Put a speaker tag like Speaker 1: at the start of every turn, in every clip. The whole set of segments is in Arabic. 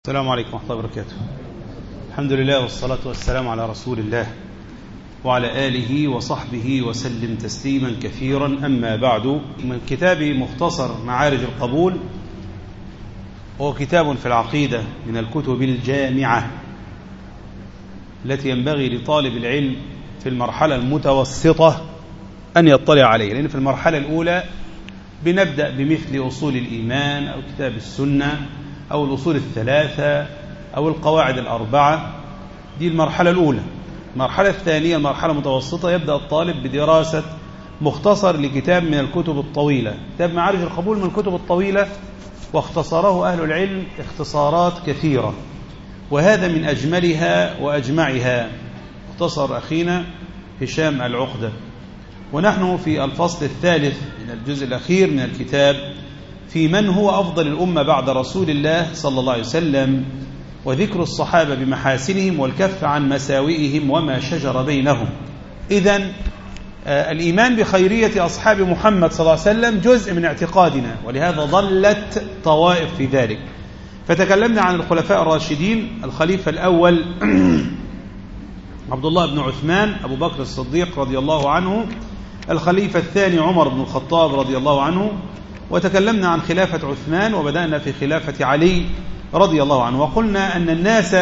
Speaker 1: السلام عليكم ورحمة الله وبركاته. الحمد لله والصلاة والسلام على رسول الله وعلى آله وصحبه وسلم تسليما كثيرا. أما بعد، من كتاب مختصر معارج القبول، وهو كتاب في العقيدة من الكتب الجامعة التي ينبغي لطالب العلم في المرحلة المتوسطة أن يطلع عليه، لأن في المرحلة الأولى بنبدأ بمثل أصول الإيمان أو كتاب السنة أو الأصول الثلاثة أو القواعد الأربعة. دي المرحلة الأولى. المرحلة الثانية المرحلة المتوسطة يبدأ الطالب بدراسة مختصر لكتاب من الكتب الطويلة. كتاب معارج القبول من الكتب الطويلة، واختصره أهل العلم اختصارات كثيرة، وهذا من أجملها وأجمعها اختصر أخينا هشام العقدة. ونحن في الفصل الثالث من الجزء الأخير من الكتاب في من هو أفضل الأمة بعد رسول الله صلى الله عليه وسلم، وذكر الصحابة بمحاسنهم والكف عن مساوئهم وما شجر بينهم. إذن الإيمان بخيرية أصحاب محمد صلى الله عليه وسلم جزء من اعتقادنا، ولهذا ضلت طوائف في ذلك. فتكلمنا عن الخلفاء الراشدين. الخليفة الأول عبد الله بن عثمان أبو بكر الصديق رضي الله عنه، الخليفة الثاني عمر بن الخطاب رضي الله عنه، وتكلمنا عن خلافة عثمان وبدأنا في خلافة علي رضي الله عنه. وقلنا أن الناس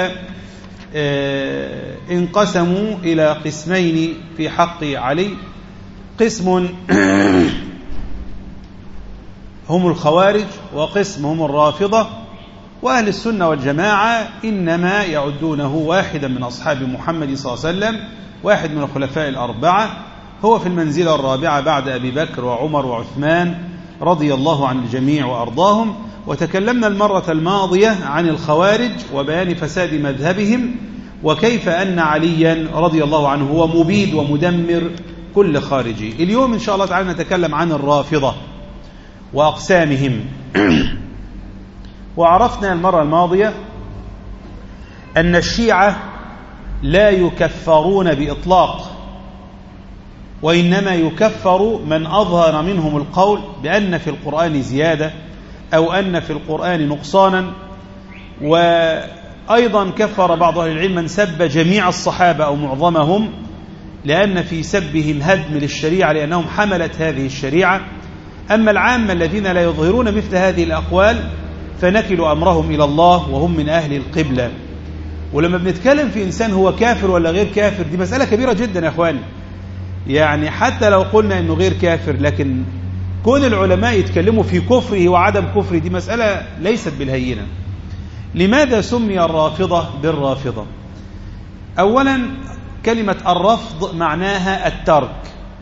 Speaker 1: انقسموا إلى قسمين في حق علي. قسم هم الخوارج، وقسم هم الرافضة، وأهل السنة والجماعة إنما يعدونه واحدا من أصحاب محمد صلى الله عليه وسلم، واحد من الخلفاء الأربعة، هو في المنزلة الرابعة بعد أبي بكر وعمر وعثمان رضي الله عن الجميع وأرضاهم. وتكلمنا المرة الماضية عن الخوارج وبيان فساد مذهبهم، وكيف أن عليا رضي الله عنه هو مبيد ومدمر كل خارجي. اليوم إن شاء الله تعالى نتكلم عن الرافضة وأقسامهم. وعرفنا المرة الماضية أن الشيعة لا يكفرون بإطلاق، وإنما يكفر من أظهر منهم القول بأن في القرآن زيادة أو أن في القرآن نقصانا. وأيضا كفر بعض أهل العلم من سب جميع الصحابة أو معظمهم، لأن في سبهم هدم للشريعة، لأنهم حملت هذه الشريعة. أما العامة الذين لا يظهرون مثل هذه الأقوال فنكل أمرهم إلى الله، وهم من أهل القبلة. ولما بنتكلم في إنسان هو كافر ولا غير كافر، دي مسألة كبيرة جدا يا أخواني. يعني حتى لو قلنا أنه غير كافر، لكن كون العلماء يتكلموا في كفره وعدم كفره دي مسألة ليست بالهينة. لماذا سمي الرافضة بالرافضة؟ أولا، كلمة الرفض معناها الترك،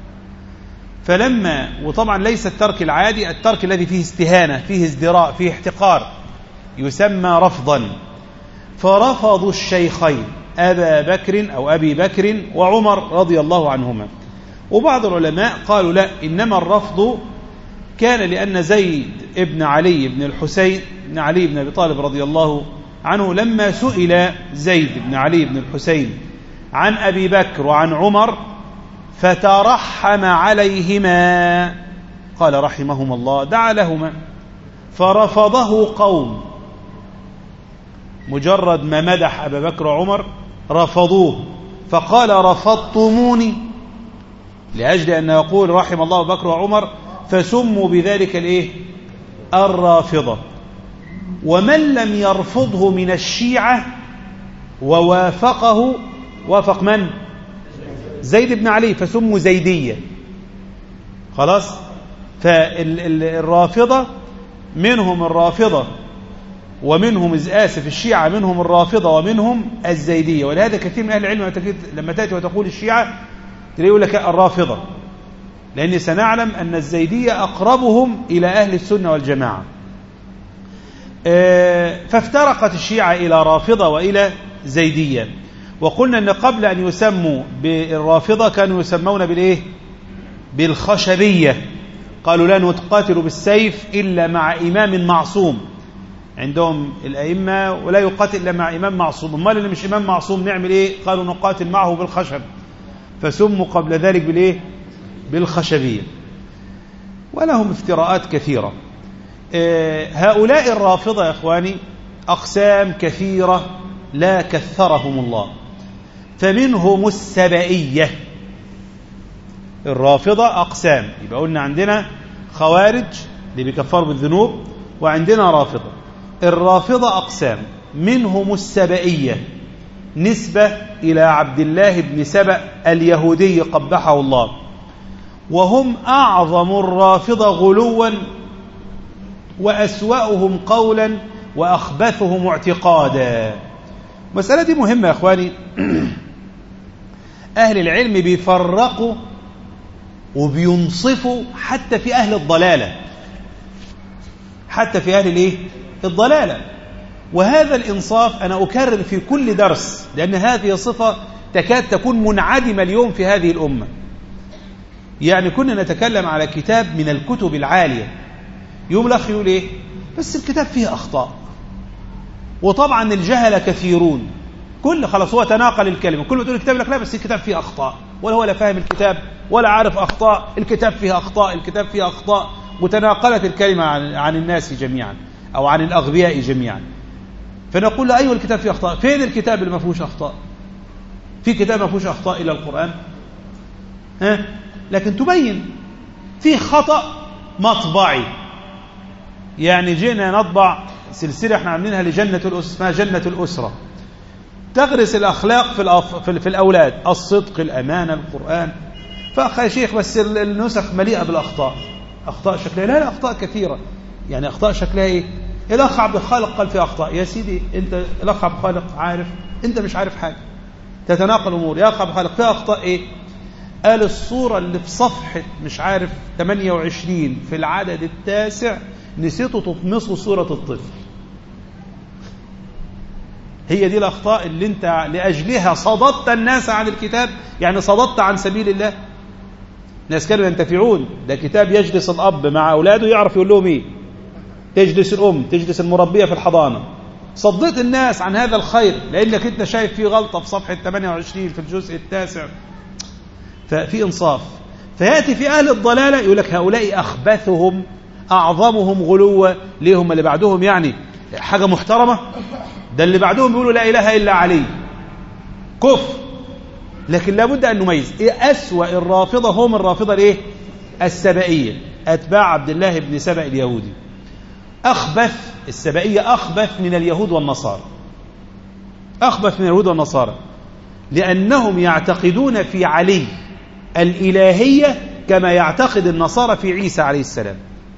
Speaker 1: فلما وطبعا ليس الترك العادي، الترك الذي فيه استهانة، فيه ازدراء، فيه احتقار، يسمى رفضا. فرفضوا الشيخين أبا بكر أو أبي بكر وعمر رضي الله عنهما. وبعض العلماء قالوا لا، إنما الرفض كان لأن زيد ابن علي بن الحسين بن علي بن أبي طالب رضي الله عنه، لما سئل زيد بن علي بن الحسين عن أبي بكر وعن عمر فترحم عليهما، قال رحمهما الله، دعا لهما، فرفضه قوم. مجرد ما مدح أبا بكر وعمر رفضوه، فقال رفضتموني، لأجل أن يقول رحم الله أبا بكر وعمر، فسموا بذلك الإيه؟ الرافضة. ومن لم يرفضه من الشيعة ووافقه، وافق من؟ زيد بن علي، فسموا زيدية. خلاص. فالرافضة منهم الرافضة ومنهم الشيعة منهم الرافضة ومنهم الزيدية. ولهذا كثير من أهل العلم لما تأتي وتقول الشيعة تلاقي يقول لك الرافضة، لأن سنعلم أن الزيدية أقربهم إلى أهل السنة والجماعة. فافترقت الشيعة إلى رافضة وإلى زيدية. وقلنا أن قبل أن يسموا بالرافضة كانوا يسمون بالإيه؟ بالخشبية. قالوا لا نقاتل بالسيف إلا مع إمام معصوم. عندهم الأئمة ولا يقاتل إلا مع إمام معصوم. أمال اللي مش إمام معصوم نعمل إيه؟ قالوا نقاتل معه بالخشب، فسموا قبل ذلك بالإيه؟ بالخشبية. ولهم افتراءات كثيرة. هؤلاء الرافضة يا إخواني أقسام كثيرة لا كثرهم الله. فمنهم السبئية. الرافضة أقسام، يبقى قلنا عندنا خوارج اللي بيكفروا بالذنوب، وعندنا رافضة. الرافضة أقسام، منهم السبئية نسبة إلى عبد الله بن سبأ اليهودي قبحه الله، وهم أعظم الرافضة غلوا وأسوأهم قولا وأخبثهم اعتقادا. المسألة دي مهمة يا أخواني. أهل العلم بيفرقوا وبينصفوا حتى في أهل الضلالة، حتى في أهل الضلالة. وهذا الإنصاف أنا أكرر في كل درس، لأن هذه صفة تكاد تكون منعدمة اليوم في هذه الأمة. يعني كنا نتكلم على كتاب من الكتب العالية، يوم الأخ يقول إيه؟ بس الكتاب فيه أخطاء، وطبعا الجهل كثيرون، كل خلاص هو تناقل الكلمة، كل ما تقول الكتاب لك لا بس الكتاب فيه أخطاء، ولا هو لا فاهم الكتاب ولا عارف أخطاء، الكتاب فيه أخطاء، الكتاب فيه أخطاء، وتناقلت الكلمة عن الناس جميعا أو عن الأغبياء جميعا. فنقول له أيوة الكتاب فيه أخطاء، فين الكتاب اللي ما فيهوش أخطاء؟ في كتاب ما فيهوش أخطاء إلى القرآن؟ لكن تبين في خطأ مطبعي. يعني جينا نطبع سلسلة احنا عاملينها لجنة الأسرة، اسمها جنة الأسرة، تغرس الأخلاق في الأولاد، الصدق، الأمانة، القرآن. فأخي يا شيخ بس النسخ مليئة بالأخطاء. أخطاء شكلها؟ لا أخطاء كثيرة. يعني أخطاء شكلها إيه؟ الأخ عبد الخالق قال في أخطاء. يا سيدي أنت الأخ عبد الخالق عارف، أنت مش عارف حاجة، تتناقل الأمور. يا أخ عبد الخالق في أخطاء إيه؟ قال الصورة اللي في صفحة مش عارف 28 في العدد التاسع نسيتوا تطمسوا صورة الطفل. هي دي الأخطاء اللي أنت لأجلها صددت الناس عن الكتاب، يعني صددت عن سبيل الله. الناس كانوا ينتفعون، ده كتاب يجلس الأب مع أولاده يعرف يقول لهم إيه، تجلس الأم، تجلس المربية في الحضانة. صدت الناس عن هذا الخير لأنك أنت شايف فيه غلطة في صفحة 28 في الجزء التاسع. ففي إنصاف. فيأتي في أهل الضلالة يقول لك هؤلاء أخبثهم أعظمهم غلوا. ليهم اللي بعدهم يعني حاجة محترمة؟ ده اللي بعدهم بيقولوا لا إله إلا علي، كفر. لكن لابد أن نميز إيه أسوأ الرافضة. هم الرافضة الإيه؟ السبئية، أتباع عبد الله بن سبأ اليهودي. أخبث السبئية، أخبث من اليهود والنصارى، أخبث من اليهود والنصارى، لأنهم يعتقدون في علي الإلهية كما يعتقد النصارى في عيسى عليه السلام.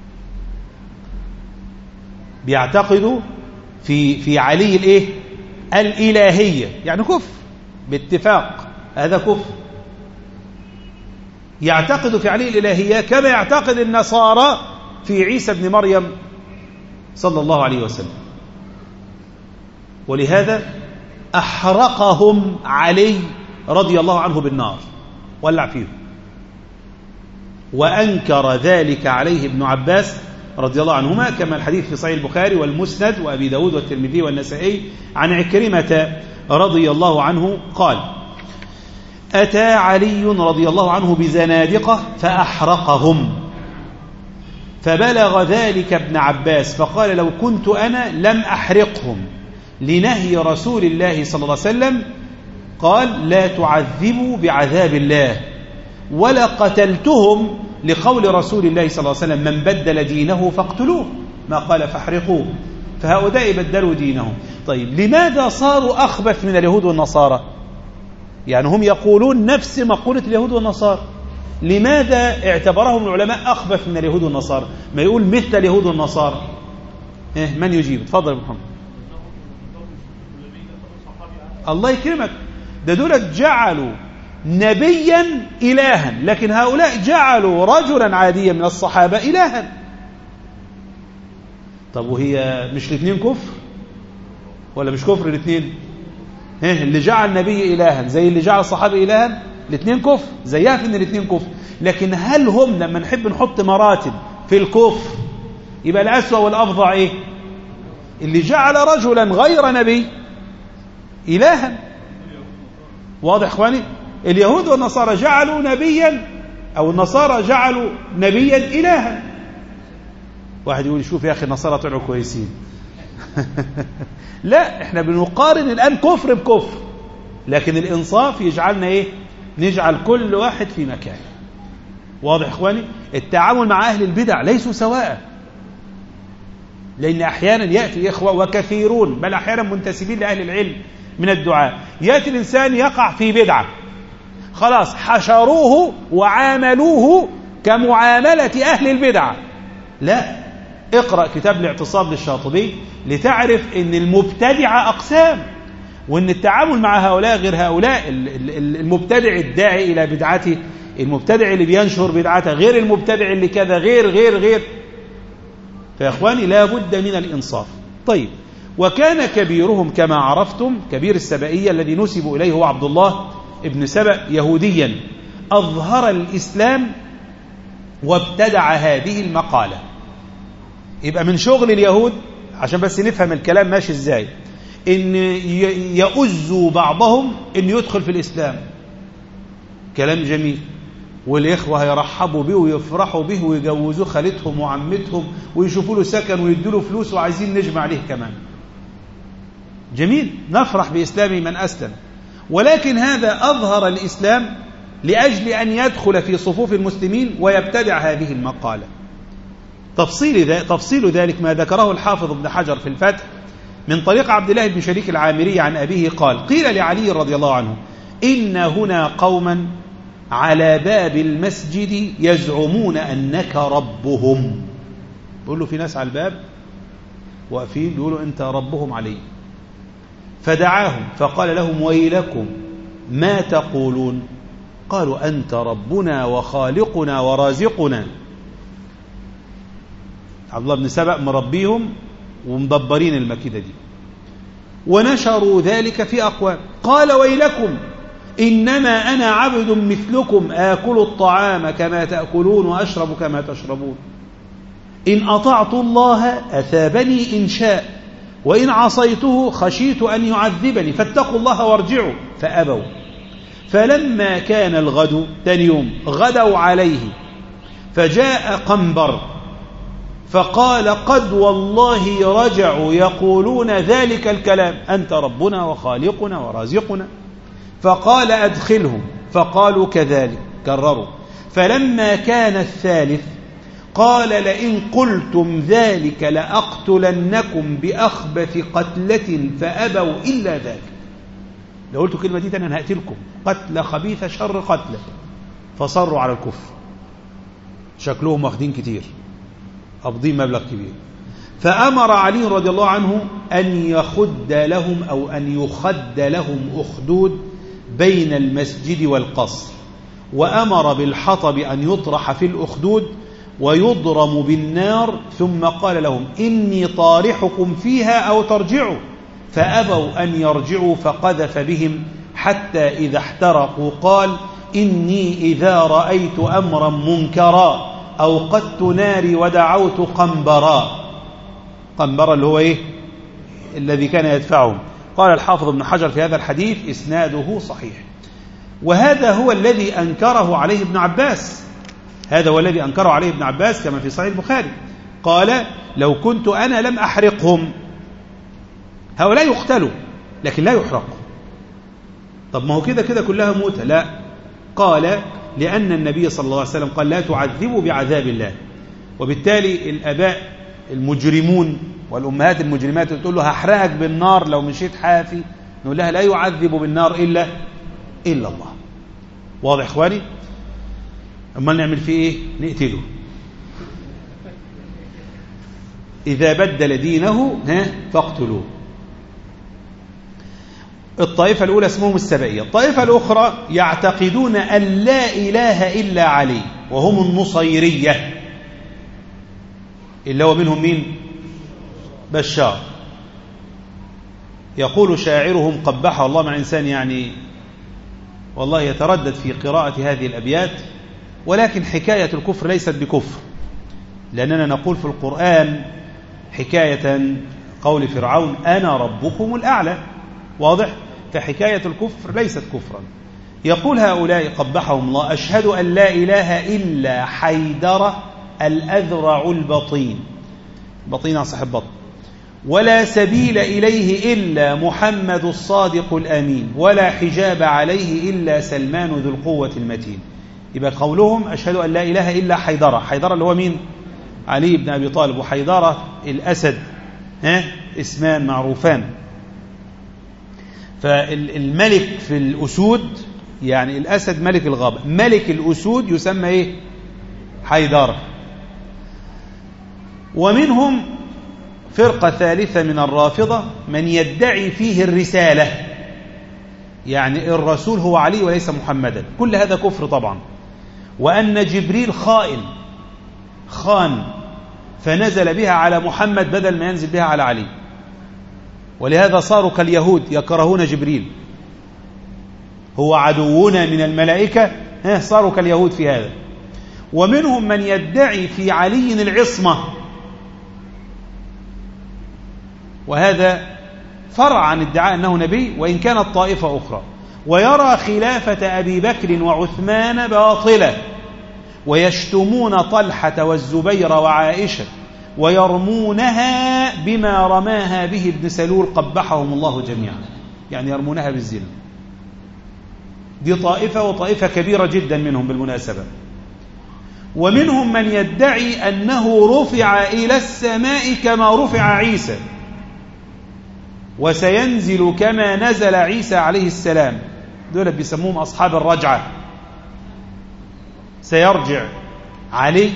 Speaker 1: بيعتقدوا في علي الإيه؟ الإلهية، يعني كفر باتفاق، هذا كفر. يعتقد في علي الإلهية كما يعتقد النصارى في عيسى ابن مريم صلى الله عليه وسلم. ولهذا أحرقهم علي رضي الله عنه بالنار، ولع فيهم. وأنكر ذلك عليه ابن عباس رضي الله عنهما، كما الحديث في صحيح البخاري والمسند وأبي داود والترمذي والنسائي عن عكرمة رضي الله عنه قال: أتى علي رضي الله عنه بزنادقة فأحرقهم، فبلغ ذلك ابن عباس فقال: لو كنت أنا لم أحرقهم، لنهي رسول الله صلى الله عليه وسلم قال: لا تعذبوا بعذاب الله، ولا قتلتهم لقول رسول الله صلى الله عليه وسلم: من بدل دينه فاقتلوه، ما قال فاحرقوه. فهؤلاء بدلوا دينهم. طيب لماذا صاروا أخبث من اليهود والنصارى؟ يعني هم يقولون نفس مقولة اليهود والنصارى، لماذا اعتبرهم العلماء أخبث من اليهود والنصارى؟ ما يقول مثل اليهود والنصارى. من يجيب؟ تفضل يا محمد. الله يكرمك، ده دول جعلوا نبيا إلها، لكن هؤلاء جعلوا رجلا عاديا من الصحابة إلها. طب وهي مش الاثنين كفر ولا مش كفر الاثنين؟ اللي جعل نبي إلها زي اللي جعل الصحابة إلها، الاثنين كفر، زيها في ان الاثنين كفر. لكن هل هم لما نحب نحط مراتب في الكفر يبقى الأسوأ والأفظع ايه؟ اللي جعل رجلا غير نبي إلها. واضح اخواني؟ اليهود والنصارى جعلوا نبيا، او النصارى جعلوا نبيا إلها. واحد يقول شوف يا اخي النصارى طلعوا كويسين. لا، احنا بنقارن الآن كفر بكفر، لكن الإنصاف يجعلنا إيه؟ نجعل كل واحد في مكانه. واضح إخواني؟ التعامل مع أهل البدع ليسوا سواء، لأن أحيانا يأتي إخوة وكثيرون بل أحيانا منتسبين لأهل العلم من الدعاء، يأتي الإنسان يقع في بدعة، خلاص حشروه وعاملوه كمعاملة أهل البدعة. لا، اقرأ كتاب الاعتصام للشاطبي لتعرف أن المبتدع أقسام، وأن التعامل مع هؤلاء غير هؤلاء. المبتدع الداعي إلى بدعته، المبتدع اللي بينشر بدعته، غير المبتدع اللي كذا، غير. فيا إخواني لا بد من الإنصاف. طيب، وكان كبيرهم كما عرفتم، كبير السبائية الذي نسب إليه هو عبد الله ابن سبأ، يهوديا أظهر الإسلام وابتدع هذه المقالة. يبقى من شغل اليهود، عشان بس نفهم الكلام ماشي ازاي، ان يؤذوا بعضهم ان يدخل في الإسلام. كلام جميل، والإخوة هيرحبوا به ويفرحوا به ويجوزوه خالتهم وعمتهم ويشوفوا له سكن ويدوا له فلوس وعايزين نجمع عليه كمان. جميل، نفرح بإسلام من أسلم، ولكن هذا أظهر الإسلام لأجل أن يدخل في صفوف المسلمين ويبتدع هذه المقالة. تفصيل ذلك ما ذكره الحافظ ابن حجر في الفتح من طريق عبد الله بن شريك العامري عن أبيه قال: قيل لعلي رضي الله عنه: إن هنا قوما على باب المسجد يزعمون أنك ربهم. بيقول له في ناس على الباب واقفين بيقولوا أنت ربهم علي. فدعاهم فقال لهم: ويلكم ما تقولون؟ قالوا: أنت ربنا وخالقنا ورازقنا. عبد الله بن سبأ مربيهم ومدبرين المكيدة دي. ونشروا ذلك في أقوام. قال: ويلكم إنما أنا عبد مثلكم آكل الطعام كما تأكلون وأشرب كما تشربون. إن أطعت الله أثابني إن شاء، وإن عصيته خشيت أن يعذبني، فاتقوا الله وارجعوا. فأبوا. فلما كان الغد، تاني يوم، غدوا عليه، فجاء قنبر فقال: قد والله رجعوا يقولون ذلك الكلام، أنت ربنا وخالقنا ورازقنا. فقال: أدخلهم. فقالوا كذلك، كرروا. فلما كان الثالث قال: لئن قلتم ذلك لأقتلنكم بأخبث قتلة، فأبوا إلا ذلك. لو قلتوا كلمة دي تاني أنا هقتلكم، قتل خبيث شر قتلة. فصروا على الكفر، شكلهم واخدين كتير، قابضين مبلغ كبير. فأمر علي رضي الله عنه أن يخد لهم أو أن يخد لهم أخدود بين المسجد والقصر، وأمر بالحطب أن يطرح في الأخدود ويضرم بالنار، ثم قال لهم: إني طارحكم فيها أو ترجعوا. فأبوا أن يرجعوا، فقذف بهم حتى إذا احترقوا قال: إني إذا رأيت أمرا منكرا أوقدت ناري ودعوت قنبرا. قنبرا اللي هو إيه؟ الذي كان يدفعهم. قال الحافظ ابن حجر في هذا الحديث: إسناده صحيح. وهذا هو الذي أنكره عليه ابن عباس، هذا هو الذي أنكره عليه ابن عباس كما في صحيح البخاري. قال: لو كنت أنا لم أحرقهم. هؤلاء يقتلوا لكن لا يحرقوا. طب ما هو كده كلها موتة. لا، قال: لأن النبي صلى الله عليه وسلم قال: لا تعذبوا بعذاب الله. وبالتالي الآباء المجرمون والأمهات المجرمات تقول له هحرقك بالنار لو مشيت حافي، نقول لها: لا يعذب بالنار إلا الله. واضح إخواني؟ أما نعمل فيه إيه؟ نقتله. إذا بدل دينه فاقتلوه. الطائفة الأولى اسمهم السبائية. الطائفة الأخرى يعتقدون أن لا إله إلا علي، وهم النصيرية، اللي هو منهم مين؟ بشار. يقول شاعرهم قبحه الله مع إنسان يعني والله يتردد في قراءة هذه الأبيات، ولكن حكاية الكفر ليست بكفر، لأننا نقول في القرآن حكاية قول فرعون: أنا ربكم الأعلى. واضح؟ فحكاية الكفر ليست كفرا. يقول هؤلاء قبحهم الله: أشهد أن لا إله إلا حيدر الأذرع البطين، بطين عن صاحب بطن، ولا سبيل إليه إلا محمد الصادق الأمين، ولا حجاب عليه إلا سلمان ذو القوة المتين. يبقى قولهم أشهد أن لا إله إلا حيدرة. حيدرة اللي هو مين؟ علي بن أبي طالب. وحيدرة الأسد اسمان معروفان. فالملك في الأسود يعني الأسد ملك الغابة، ملك الأسود يسمى إيه؟ حيدرة. ومنهم فرقة ثالثة من الرافضة من يدعي فيه الرسالة، يعني الرسول هو علي وليس محمدا. كل هذا كفر طبعا. وأن جبريل خان فنزل بها على محمد بدل ما ينزل بها على علي، ولهذا صاروا كاليهود يكرهون جبريل، هو عدونا من الملائكة، صاروا كاليهود في هذا. ومنهم من يدعي في علي العصمة، وهذا فرع عن ادعاء أنه نبي وإن كانت طائفة أخرى. ويرى خلافة أبي بكر وعثمان باطلة، ويشتمون طلحة والزبير وعائشة ويرمونها بما رماها به ابن سلول قبحهم الله جميعا، يعني يرمونها بالزنا. دي طائفة، وطائفة كبيرة جدا منهم بالمناسبة. ومنهم من يدعي أنه رفع إلى السماء كما رفع عيسى، وسينزل كما نزل عيسى عليه السلام. دول بيسموهم أصحاب الرجعة. سيرجع علي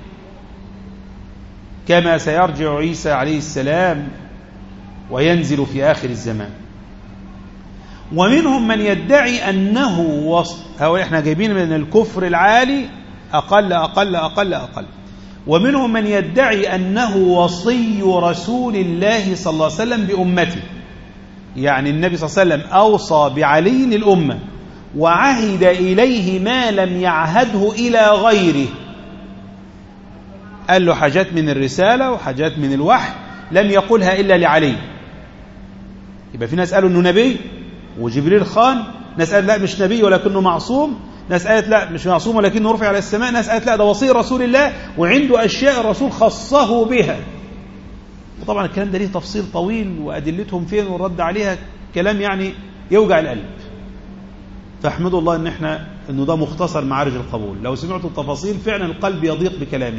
Speaker 1: كما سيرجع عيسى عليه السلام وينزل في آخر الزمان. ومنهم من يدعي أنه هو إحنا جايبين من الكفر العالي أقل أقل أقل أقل. ومنهم من يدعي أنه وصي رسول الله صلى الله عليه وسلم بأمته، يعني النبي صلى الله عليه وسلم أوصى بعلي الأمة وعهد إليه ما لم يعهده إلى غيره. قال له حاجات من الرسالة وحاجات من الوحي لم يقولها إلا لعلي. يبقى في ناس قالوا أنه نبي وجبريل خان، ناس قالت لا مش نبي ولكنه معصوم، ناس قالت لا مش معصوم ولكنه رفع على السماء، ناس قالت لا ده وصي رسول الله وعنده أشياء الرسول خصه بها. وطبعا الكلام ده ليه تفصيل طويل وأدلتهم فين والرد عليها كلام يعني يوجع القلب. فاحمدوا الله انه ده مختصر معارج القبول، لو سمعتوا التفاصيل فعلا القلب يضيق بكلامه.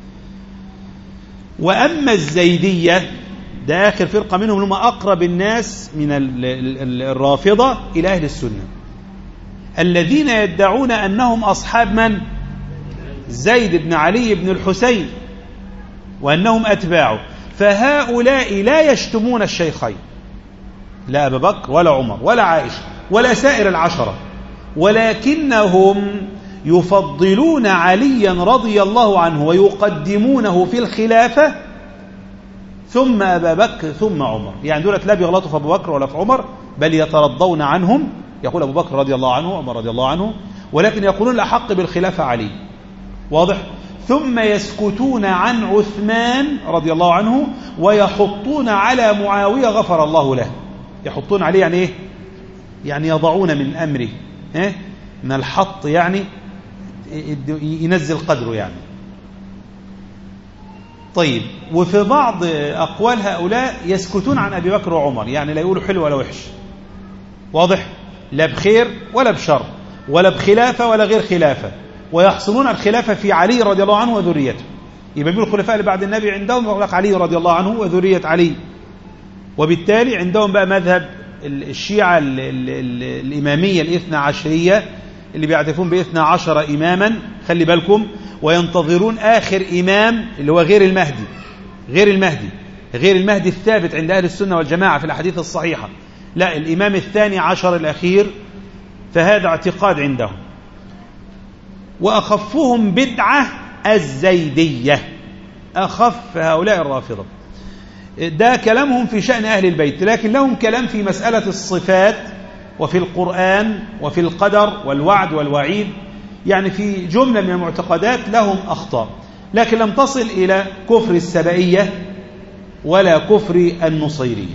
Speaker 1: وأما الزيدية، ده آخر فرقة منهم، هم أقرب الناس من الرافضة إلى أهل السنة، الذين يدعون أنهم أصحاب من؟ زيد بن علي بن الحسين، وأنهم أتباعه. فهؤلاء لا يشتمون الشيخين، لا أبا بكر ولا عمر ولا عائشة ولا سائر العشرة، ولكنهم يفضلون عليا رضي الله عنه ويقدمونه في الخلافة ثم أبا بكر ثم عمر. يعني دولة لا بيغلطوا في أبو بكر ولا في عمر، بل يترضون عنهم، يقول أبو بكر رضي الله عنه وعمر رضي الله عنه، ولكن يقولون الأحق بالخلافة علي. واضح؟ ثم يسكتون عن عثمان رضي الله عنه ويحطون على معاوية غفر الله له. يحطون عليه يعني إيه؟ يعني يضعون من أمره، من الحط، يعني ينزل قدره يعني. طيب، وفي بعض أقوال هؤلاء يسكتون عن أبي بكر وعمر، يعني لا يقولوا حلو ولا وحش. واضح؟ لا بخير ولا بشر ولا بخلافة ولا غير خلافة، ويحصلون الخلافة في علي رضي الله عنه وذريته. يبقى بيقولوا الخلفاء اللي بعد النبي عندهم يقول لك علي رضي الله عنه وذرية علي، وبالتالي عندهم بقى مذهب الشيعة الإمامية الاثنى عشرية اللي بيعترفون باثنى عشر إماما، خلي بالكم، وينتظرون آخر إمام اللي هو غير المهدي الثابت عند أهل السنة والجماعة في الأحاديث الصحيحة، لا، الإمام الثاني عشر الأخير. فهذا اعتقاد عندهم. وأخفهم بدعة الزيدية، أخف هؤلاء الرافضة. ده كلامهم في شأن أهل البيت، لكن لهم كلام في مسألة الصفات وفي القرآن وفي القدر والوعد والوعيد، يعني في جملة من المعتقدات لهم أخطاء، لكن لم تصل إلى كفر السبائية ولا كفر النصيرية.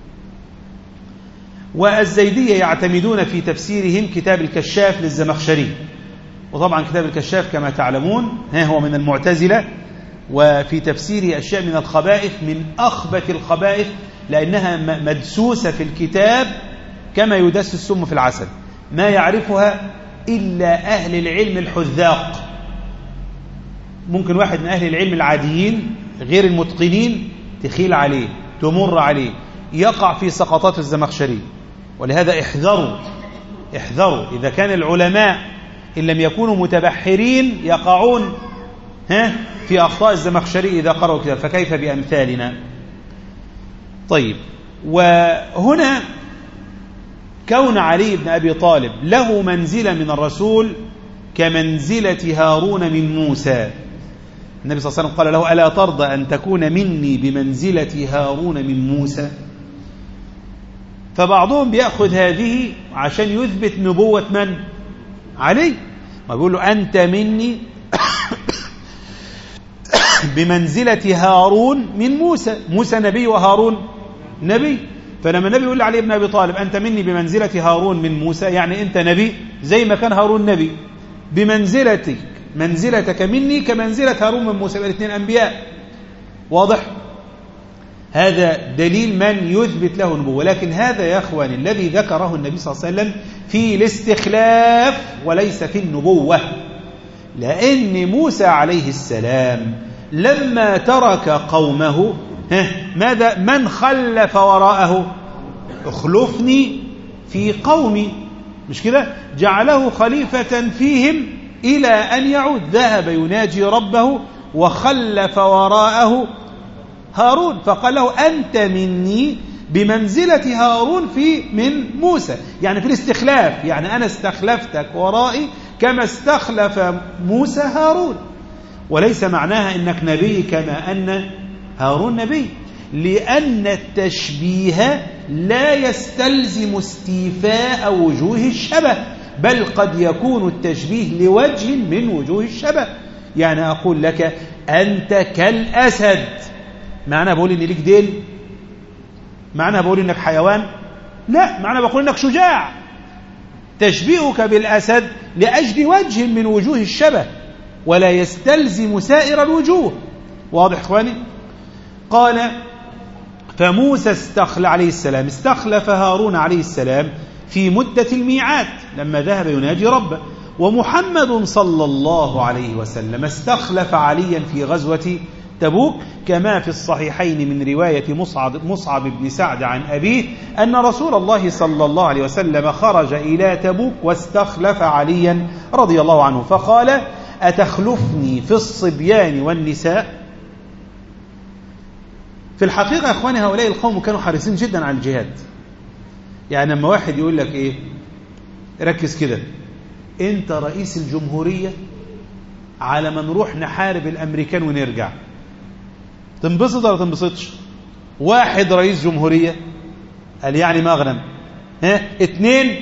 Speaker 1: والزيدية يعتمدون في تفسيرهم كتاب الكشاف للزمخشري، وطبعا كتاب الكشاف كما تعلمون هو من المعتزلة، وفي تفسيره أشياء من الخبائث من أخبث الخبائث، لأنها مدسوسة في الكتاب كما يدس السم في العسل، ما يعرفها إلا أهل العلم الحذاق. ممكن واحد من أهل العلم العاديين غير المتقنين تخيل عليه، تمر عليه، يقع في سقطات الزمخشري. ولهذا احذروا إذا كان العلماء إن لم يكونوا متبحرين يقعون في أخطاء الزمخشري إذا قرأوا كتاب، فكيف بأمثالنا؟ طيب، وهنا كون علي بن أبي طالب له منزلة من الرسول كمنزلة هارون من موسى. النبي صلى الله عليه وسلم قال له: ألا ترضى أن تكون مني بمنزلة هارون من موسى؟ فبعضهم بيأخذ هذه عشان يثبت نبوة من؟ علي. ما بيقول له: أنت مني بمنزلة هارون من موسى. موسى نبي وهارون نبي. فلما النبي يقول لعلي بن أبي طالب: أنت مني بمنزلة هارون من موسى، يعني أنت نبي زي ما كان هارون نبي، منزلتك مني كمنزلة هارون من موسى، الاثنين أنبياء. واضح؟ هذا دليل من يثبت له نبوة. لكن هذا يا أخواني الذي ذكره النبي صلى الله عليه وسلم في الاستخلاف وليس في النبوة، لأن موسى عليه السلام لما ترك قومه ماذا؟ من خلف وراءه؟ اخلفني في قومي، مش كده؟ جعله خليفة فيهم إلى أن يعود. ذهب يناجي ربه وخلف وراءه هارون، فقال له: أنت مني بمنزلة هارون من موسى، يعني في الاستخلاف، يعني أنا استخلفتك ورائي كما استخلف موسى هارون. وليس معناها أنك نبي كما أن هارون نبي، لأن التشبيه لا يستلزم استيفاء وجوه الشبه، بل قد يكون التشبيه لوجه من وجوه الشبه. يعني أقول لك: أنت كالأسد، معنى بقول إن ليك ديل؟ معنى بقول إنك حيوان؟ لا، معنى بقول إنك شجاع. تشبيهك بالأسد لأجل وجه من وجوه الشبه، ولا يستلزم سائر الوجوه. واضح إخواني؟ قال: فموسى عليه السلام استخلف هارون عليه السلام في مدة الميعاد لما ذهب يناجي ربه، ومحمد صلى الله عليه وسلم استخلف عليا في غزوة تبوك، كما في الصحيحين من رواية مصعب بن سعد عن أبيه أن رسول الله صلى الله عليه وسلم خرج إلى تبوك واستخلف عليا رضي الله عنه، فقال: أتخلفني في الصبيان والنساء؟ في الحقيقة يا أخواني هؤلاء القوم كانوا حريصين جدا على الجهاد. يعني لما واحد يقول لك إيه، ركز كده، أنت رئيس الجمهورية، على ما نروح نحارب الأمريكان ونرجع، تنبسط ولا تنبسطش؟ واحد رئيس جمهورية قال يعني مغنم، 2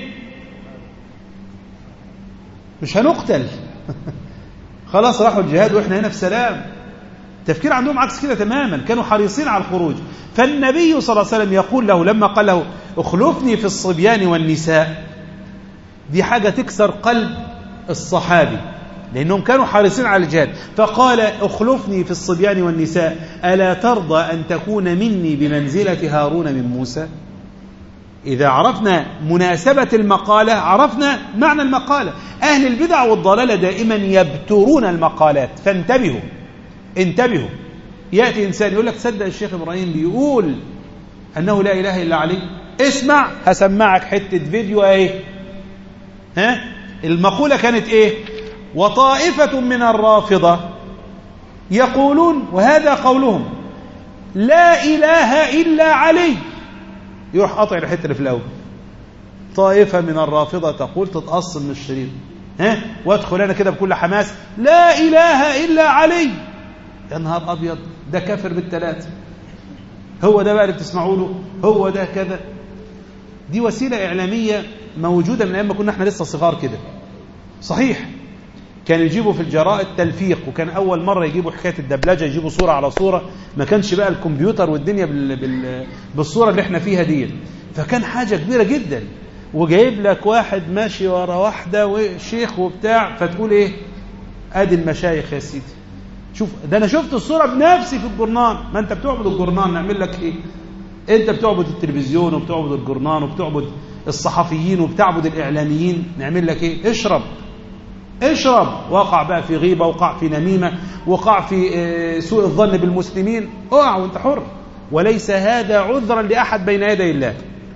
Speaker 1: مش هنقتل خلاص راحوا الجهاد وإحنا هنا في سلام. تفكير عندهم عكس كده تماما، كانوا حريصين على الخروج. فالنبي صلى الله عليه وسلم يقول له لما قال له: اخلفني في الصبيان والنساء، دي حاجة تكسر قلب الصحابي، لأنهم كانوا حريصين على الجهاد. فقال: اخلفني في الصبيان والنساء، ألا ترضى أن تكون مني بمنزلة هارون من موسى؟ إذا عرفنا مناسبة المقالة عرفنا معنى المقالة. أهل البدع والضلالة دائما يبترون المقالات، فانتبهوا انتبهوا. يأتي إنسان يقول لك: تصدق الشيخ إبراهيم بيقول أنه لا إله إلا علي؟ اسمع، هسمعك حتة فيديو. ايه المقولة كانت ايه؟ وطائفة من الرافضة يقولون، وهذا قولهم: لا إله إلا علي. يروح قطع الحتة اللي في الأول. طائفة من الرافضة تقول، تتأصل من الشريط، وادخل أنا كده بكل حماس: لا إله إلا علي. يا نهار أبيض، ده كافر بالثلاثة. هو ده بقى اللي بتسمعوا له، هو ده كذا. دي وسيلة إعلامية موجودة من أيام ما كنا احنا لسه صغار كده. صحيح كانوا يجيبوا في الجرائد تلفيق، وكان أول مرة يجيبوا حكاية الدبلجة، يجيبوا صورة على صورة، ما كانش بقى الكمبيوتر والدنيا بالصورة اللي احنا فيها دي. فكان حاجة كبيرة جدا، وجايب لك واحد ماشي ورا واحدة وشيخ وبتاع، فتقول ايه؟ ادي المشايخ يا سيدي، شوف ده أنا شفت الصورة بنفسي في الجرنان. ما أنت بتعبد الجرنان، نعمل لك إيه؟ أنت بتعبد التلفزيون وبتعبد الجرنان وبتعبد الصحفيين وبتعبد الإعلاميين، نعمل لك إيه؟ اشرب. وقع بقى في غيبة، وقع في نميمة، وقع في سوء الظن بالمسلمين، اقع وانت حر. وليس هذا عذرا لأحد بين يدي الله،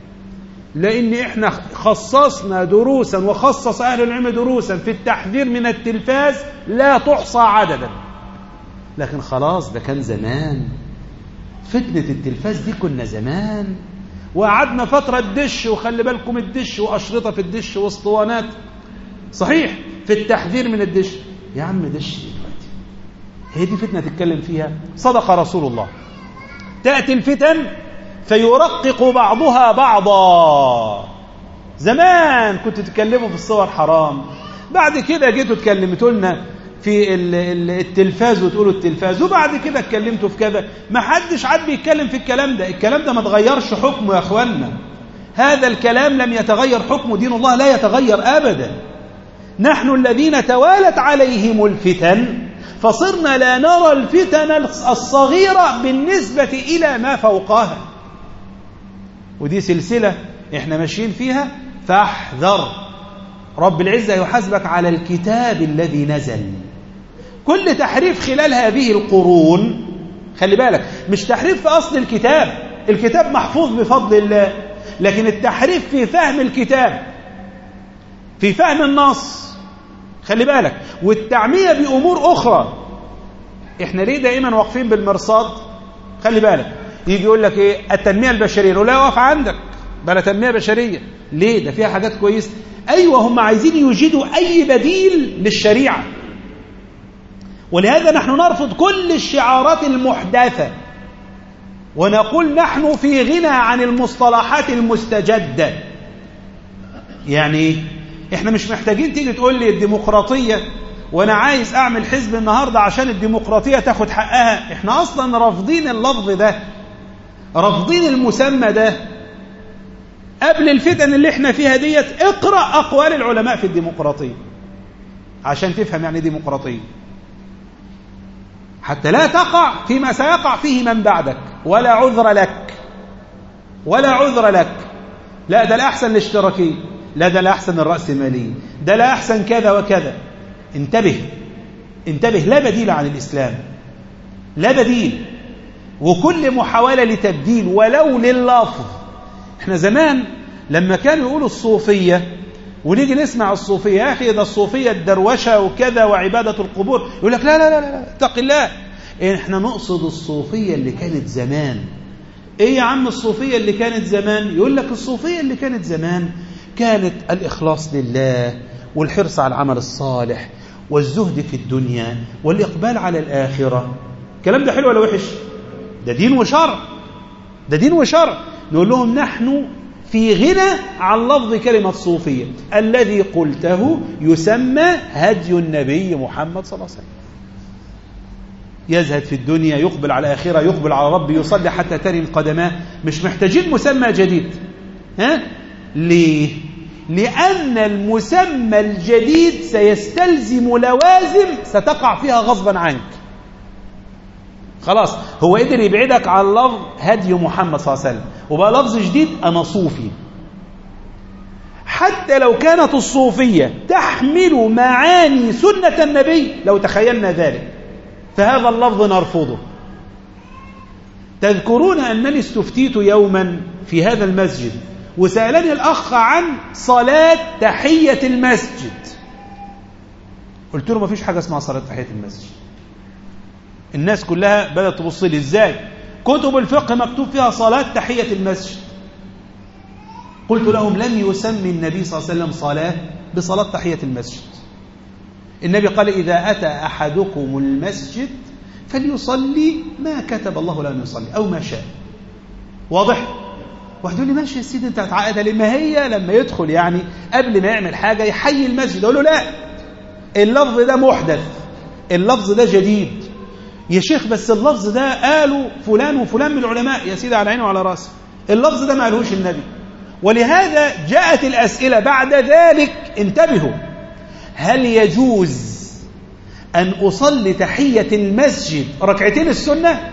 Speaker 1: لأن احنا خصصنا دروسا وخصص أهل العلم دروسا في التحذير من التلفاز لا تحصى عددا. لكن خلاص ده كان زمان، فتنة التلفاز دي كنا زمان، وقعدنا فترة الدش، وخلي بالكم الدش وأشرطة في الدش واسطوانات، صحيح، في التحذير من الدش. يا عم دش دلوقتي، هي دي فتنة تتكلم فيها؟ صدق رسول الله. تأتي الفتن فيرقق بعضها بعضا. زمان كنت تتكلموا في الصور حرام، بعد كده جيتوا تكلمتوا لنا في التلفاز وتقولوا التلفاز، وبعد كده اتكلمتوا في كذا. ما حدش عاد بيتكلم في الكلام ده. الكلام ده ما تغيرش حكمه يا اخوانا، هذا الكلام لم يتغير حكمه، دين الله لا يتغير أبدا. نحن الذين توالت عليهم الفتن فصرنا لا نرى الفتن الصغيرة بالنسبة إلى ما فوقها، ودي سلسلة احنا ماشيين فيها. فاحذر، رب العزة يحاسبك على الكتاب الذي نزل. كل تحريف خلال هذه القرون، خلي بالك، مش تحريف في أصل الكتاب، الكتاب محفوظ بفضل الله، لكن التحريف في فهم الكتاب، في فهم النص، خلي بالك، والتعمية بأمور أخرى. احنا ليه دائما واقفين بالمرصاد؟ خلي بالك، يجي يقول لك ايه التنمية البشرية، ولا واقف عندك بلا تنمية بشرية ليه؟ ده فيها حاجات كويسة. ايوه، هم عايزين يوجدوا اي بديل للشريعة، ولهذا نحن نرفض كل الشعارات المحدثة، ونقول نحن في غنى عن المصطلحات المستجدة. يعني احنا مش محتاجين تيجي تقول لي الديمقراطية وانا عايز اعمل حزب النهاردة عشان الديمقراطية تاخد حقها. احنا اصلا رافضين اللفظ ده، رافضين المسمى ده. قبل الفتن اللي احنا فيها ديت اقرأ اقوال العلماء في الديمقراطية عشان تفهم يعني ديمقراطية، حتى لا تقع فيما سيقع فيه من بعدك. ولا عذر لك، ولا عذر لك. لا ده الأحسن الاشتراكي، لا ده الأحسن الرأسمالي، ده لا أحسن كذا وكذا. انتبه انتبه، لا بديل عن الإسلام، لا بديل. وكل محاولة لتبديل ولو لللفظ. احنا زمان لما كانوا يقولوا الصوفية ونيجي نسمع الصوفية، يا أخي ده الصوفية الدروشة وكذا وعبادة القبور، يقول لك لا لا لا لا اتق الله، احنا نقصد الصوفية اللي كانت زمان. ايه يا عم الصوفية اللي كانت زمان؟ يقول لك الصوفية اللي كانت زمان كانت الإخلاص لله والحرص على العمل الصالح والزهد في الدنيا والإقبال على الآخرة. الكلام ده حلو ولا وحش؟ ده دين وشرع، ده دين وشرع. نقول لهم نحن في غنى عن لفظ كلمة صوفية. الذي قلته يسمى هدي النبي محمد صلى الله عليه وسلم، يزهد في الدنيا، يقبل على الآخرة، يقبل على ربي، يصلي حتى ترم قدماه. مش محتاجين مسمى جديد. ليه؟ لأن المسمى الجديد سيستلزم لوازم ستقع فيها غصبا عنك. خلاص، هو قدر يبعدك عن لفظ هدي محمد صلى الله عليه وسلم، وبقى لفظ جديد أنا صوفي. حتى لو كانت الصوفية تحمل معاني سنة النبي، لو تخيلنا ذلك، فهذا اللفظ نرفضه. تذكرون أنني استفتيت يوما في هذا المسجد، وسألني الأخ عن صلاة تحية المسجد. قلت له ما فيش حاجة اسمها صلاة تحية المسجد. الناس كلها بدأت تبص لي، ازاي كتب الفقه مكتوب فيها صلاة تحية المسجد؟ قلت لهم لم يسمي النبي صلى الله عليه وسلم صلاة بصلاة تحية المسجد. النبي قال إذا أتى أحدكم المسجد فليصلي ما كتب الله له أن يصلي أو ما شاء. واضح؟ واحد يقول لي ماشي يا سيدي انت هتعقدها لما هي لما يدخل يعني قبل ما يعمل حاجة يحيي المسجد. أقول له لا، اللفظ ده محدث، اللفظ ده جديد يا شيخ، بس اللفظ ده قالوا فلان وفلان من العلماء. يا سيدي على عيني وعلى راسي، اللفظ ده ما قالهوش النبي. ولهذا جاءت الأسئلة بعد ذلك. انتبهوا، هل يجوز أن أصلي تحية المسجد ركعتين السنة؟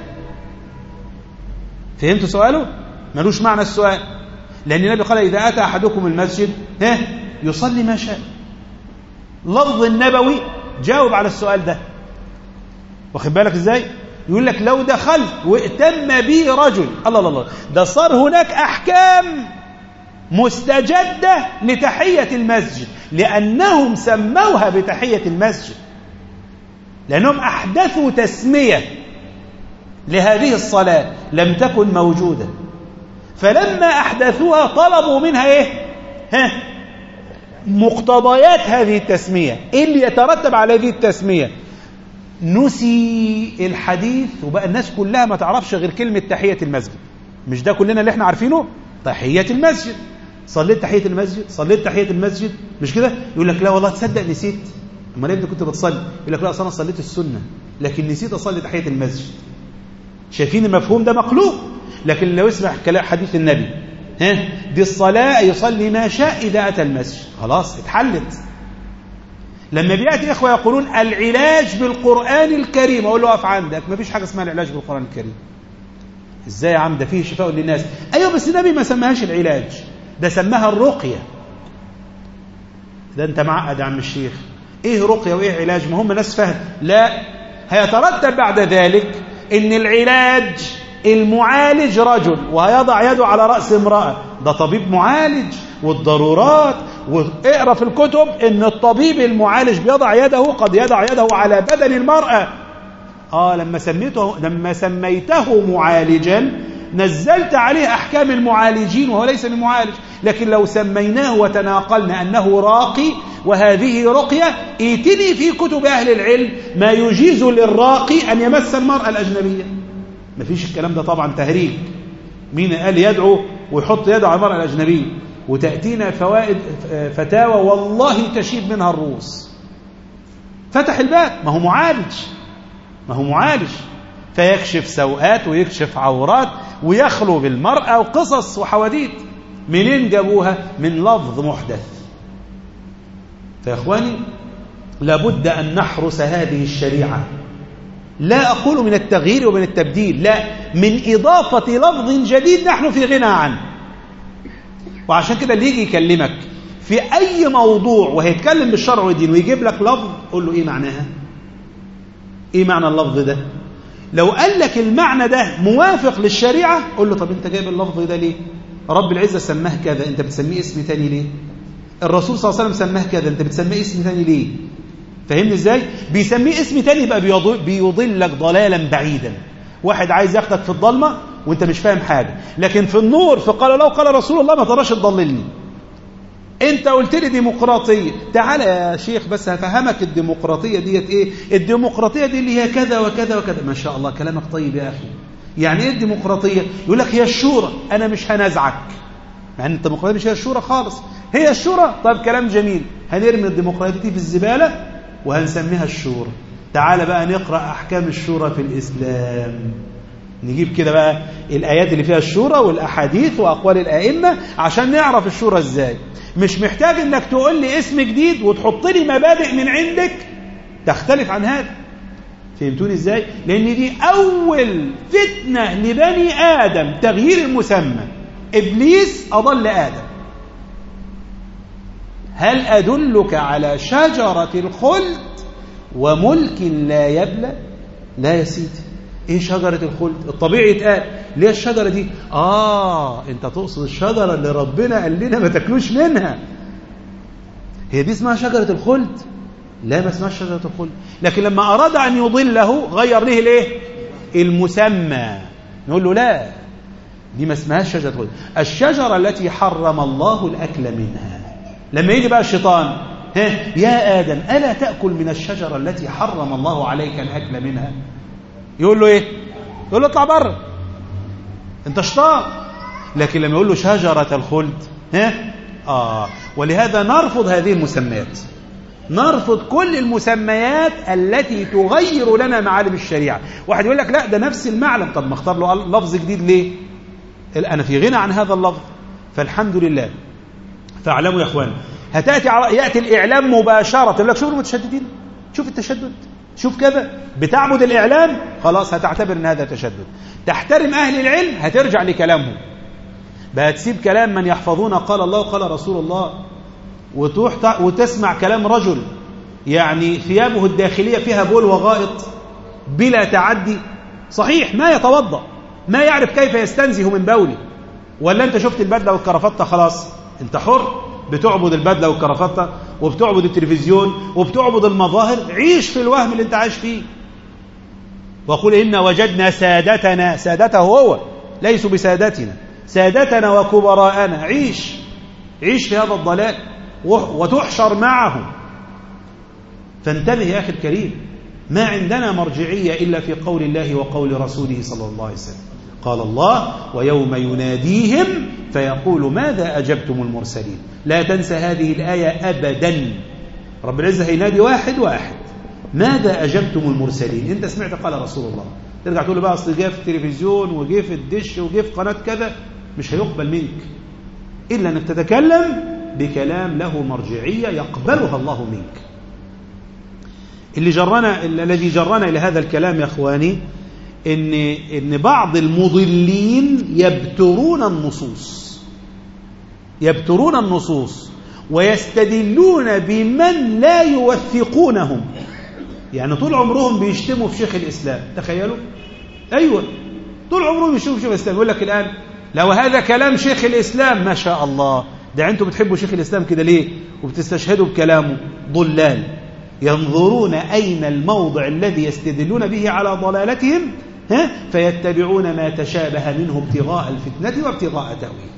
Speaker 1: فهمتوا سؤاله؟ ملوش معنى السؤال، لأن النبي قال إذا أتى أحدكم المسجد يصلي ما شاء. لفظ النبوي جاوب على السؤال ده. واخد بالك إزاي؟ يقول لك لو دخلت واتم بي رجل، الله ده صار هناك أحكام مستجدة لتحية المسجد، لأنهم سموها بتحية المسجد، لأنهم أحدثوا تسمية لهذه الصلاة لم تكن موجودة، فلما أحدثوها طلبوا منها مقتضيات هذه التسمية. إيه اللي يترتب على هذه التسمية؟ نسي الحديث وبقى الناس كلها ما تعرفش غير كلمة تحية المسجد. مش ده كلنا اللي احنا عارفينه؟ تحية المسجد، صليت تحية المسجد، صليت تحية المسجد، مش كده؟ يقول لك لا والله تصدق نسيت. أما ليه كنت بتصلي؟ يقول لك لا أصلا صليت السنة لكن نسيت أصلي تحية المسجد. شايفين المفهوم ده مقلوب؟ لكن لو اسمع كلام حديث النبي دي الصلاة يصلي ما شاء إذا أتى المسجد، خلاص اتحلت. لما بيأتي إخوة يقولون العلاج بالقرآن الكريم، أقول له أقف عندك، ما فيش حاجة اسمها العلاج بالقرآن الكريم. إزاي يا عم؟ ده فيه شفاء للناس. أيوة بس النبي ما سماهاش العلاج، ده سماها الرقية. ده أنت معقد يا عم الشيخ، إيه رقية وإيه علاج؟ ما هم ناس فهم. لا، هيترتب بعد ذلك إن العلاج المعالج رجل وهيضع يده على رأس امرأة، ده طبيب معالج. والضرورات، واقرأ في الكتب إن الطبيب المعالج بيضع يده، قد يضع يده على بدن المرأة. لما سميته معالجا نزلت عليه أحكام المعالجين وهو ليس بمعالج. لكن لو سميناه وتناقلنا أنه راقي وهذه رقية، ائتني في كتب أهل العلم ما يجيز للراقي أن يمس المرأة الأجنبية. ما فيش الكلام ده طبعا، تهريج. مين قال يدعو ويحط يده على المرأة الأجنبية؟ وتأتينا فوائد فتاوى والله تشيب منها الرؤوس. فتح الباب، ما هو معالج فيكشف سوءات ويكشف عورات ويخلو بالمرأة وقصص وحواديت. منين جابوها؟ من لفظ محدث. فيا إخواني لابد أن نحرس هذه الشريعة، لا أقول من التغيير ومن التبديل، لا، من إضافة لفظ جديد نحن في غنى عنه. وعشان كده اللي يجي يكلمك في أي موضوع وهيتكلم بالشرع والدين ويجيب لك لفظ، قول له إيه معناها؟ إيه معنى اللفظ ده؟ لو قال لك المعنى ده موافق للشريعة، قول له طب أنت جايب اللفظ ده ليه؟ رب العزة سماه كذا، أنت بتسميه اسم تاني ليه؟ الرسول صلى الله عليه وسلم سماه كذا، أنت بتسميه اسم تاني ليه؟ فهمني إزاي؟ بيسميه اسم تاني يبقى بيضلك ضلالا بعيدا. واحد عايز ياخدك في الضلمة وانت مش فاهم حاجة، لكن في النور فقال لو قال رسول الله ما تراش تضللني. انت قلت لي ديمقراطية، تعالى يا شيخ بس هفهمك الديمقراطية ديت ايه. الديمقراطية دي اللي هي كذا وكذا وكذا. ما شاء الله كلامك طيب يا أخي. يعني ايه الديمقراطية؟ يقول لك هي الشورى. انا مش هنزعك، مع ان الديمقراطية مش هي الشورى خالص. هي الشورى، طيب كلام جميل، هنرمي الديمقراطية دي في الزبالة وهنسميها الشورى. تعال بقى نقرأ أحكام الشورى في الإسلام، نجيب كده بقى الآيات اللي فيها الشورى والأحاديث وأقوال الأئمة عشان نعرف الشورى إزاي. مش محتاج إنك تقول لي اسم جديد وتحط لي مبادئ من عندك تختلف عن هذا. فهمتوني إزاي؟ لأن دي أول فتنة لبني آدم، تغيير المسمى. إبليس أضل آدم. هل أدلك على شجرة الخلد وملك لا يبلى؟ لا يا سيدي. ايه شجرة الخلد؟ الطبيعي يتقال ليه الشجرة دي؟ انت تقصد الشجرة اللي ربنا قال لنا ما تاكلوش منها، هي دي اسمها شجرة الخلد؟ لا، ما اسمهاش شجرة الخلد. لكن لما أراد أن يضله غير له الايه؟ المسمى. نقول له لا، دي ما اسمهاش شجرة الخلد، الشجرة التي حرم الله الأكل منها. لما يجي بقى الشيطان يا آدم ألا تأكل من الشجرة التي حرم الله عليك الأكل منها؟ يقول له ايه؟ يقول له اطلع بره، انت شيطان. لكن لما يقول له شجرة الخلد ولهذا نرفض هذه المسميات، نرفض كل المسميات التي تغير لنا معالم الشريعة. واحد يقول لك لا ده نفس المعلم، طب ما اختار له لفظ جديد ليه؟ أنا في غنى عن هذا اللفظ. فالحمد لله. فاعلموا يا اخوان، يأتي الإعلام مباشرة يقول لك شوفوا المتشددين، شوف التشدد، شوف كذا بتعبد الإعلام، خلاص هتعتبر أن هذا تشدد. تحترم أهل العلم، هترجع لكلامهم، بهتسيب كلام من يحفظون قال الله وقال رسول الله، وتسمع كلام رجل يعني ثيابه الداخلية فيها بول وغائط بلا تعدي، صحيح ما يتوضأ، ما يعرف كيف يستنزه من بوله. ولا أنت شفت البدلة والكرافتة خلاص أنت حر، بتعبد البدلة والكرافتة وبتعبد التلفزيون وبتعبد المظاهر، عيش في الوهم اللي أنت عايش فيه. وقل إن وجدنا سادتنا، سادته هو ليسوا بسادتنا، سادتنا وكبراءنا، عيش في هذا الضلال وتحشر معهم. فانتبه يا أخي الكريم، ما عندنا مرجعية إلا في قول الله وقول رسوله صلى الله عليه وسلم. قال الله ويوم يناديهم فيقول ماذا أجبتم المرسلين. لا تنسى هذه الآية أبدا، رب العزة هينادي واحد واحد، ماذا أجبتم المرسلين. أنت سمعت قال رسول الله، ترجع تقول له بقى أصل جه في التلفزيون وجه في الدش وجه في قناة كذا، مش هيقبل منك إلا أنك تتكلم بكلام له مرجعية يقبلها الله منك. الذي جرنا إلى هذا الكلام يا أخواني إن بعض المضلين يبترون النصوص ويستدلون بمن لا يوثقونهم. يعني طول عمرهم بيشتموا في شيخ الإسلام، تخيلوا، أيوة طول عمرهم بيشتموا في شيخ الإسلام. يقول لك الآن لو هذا كلام شيخ الإسلام ما شاء الله، ده أنتم بتحبوا شيخ الإسلام كده ليه وبتستشهدوا بكلامه؟ ضلال ينظرون أين الموضع الذي يستدلون به على ضلالتهم فيتبعون ما تشابه منه ابتغاء الفتنة وابتغاء تأويله.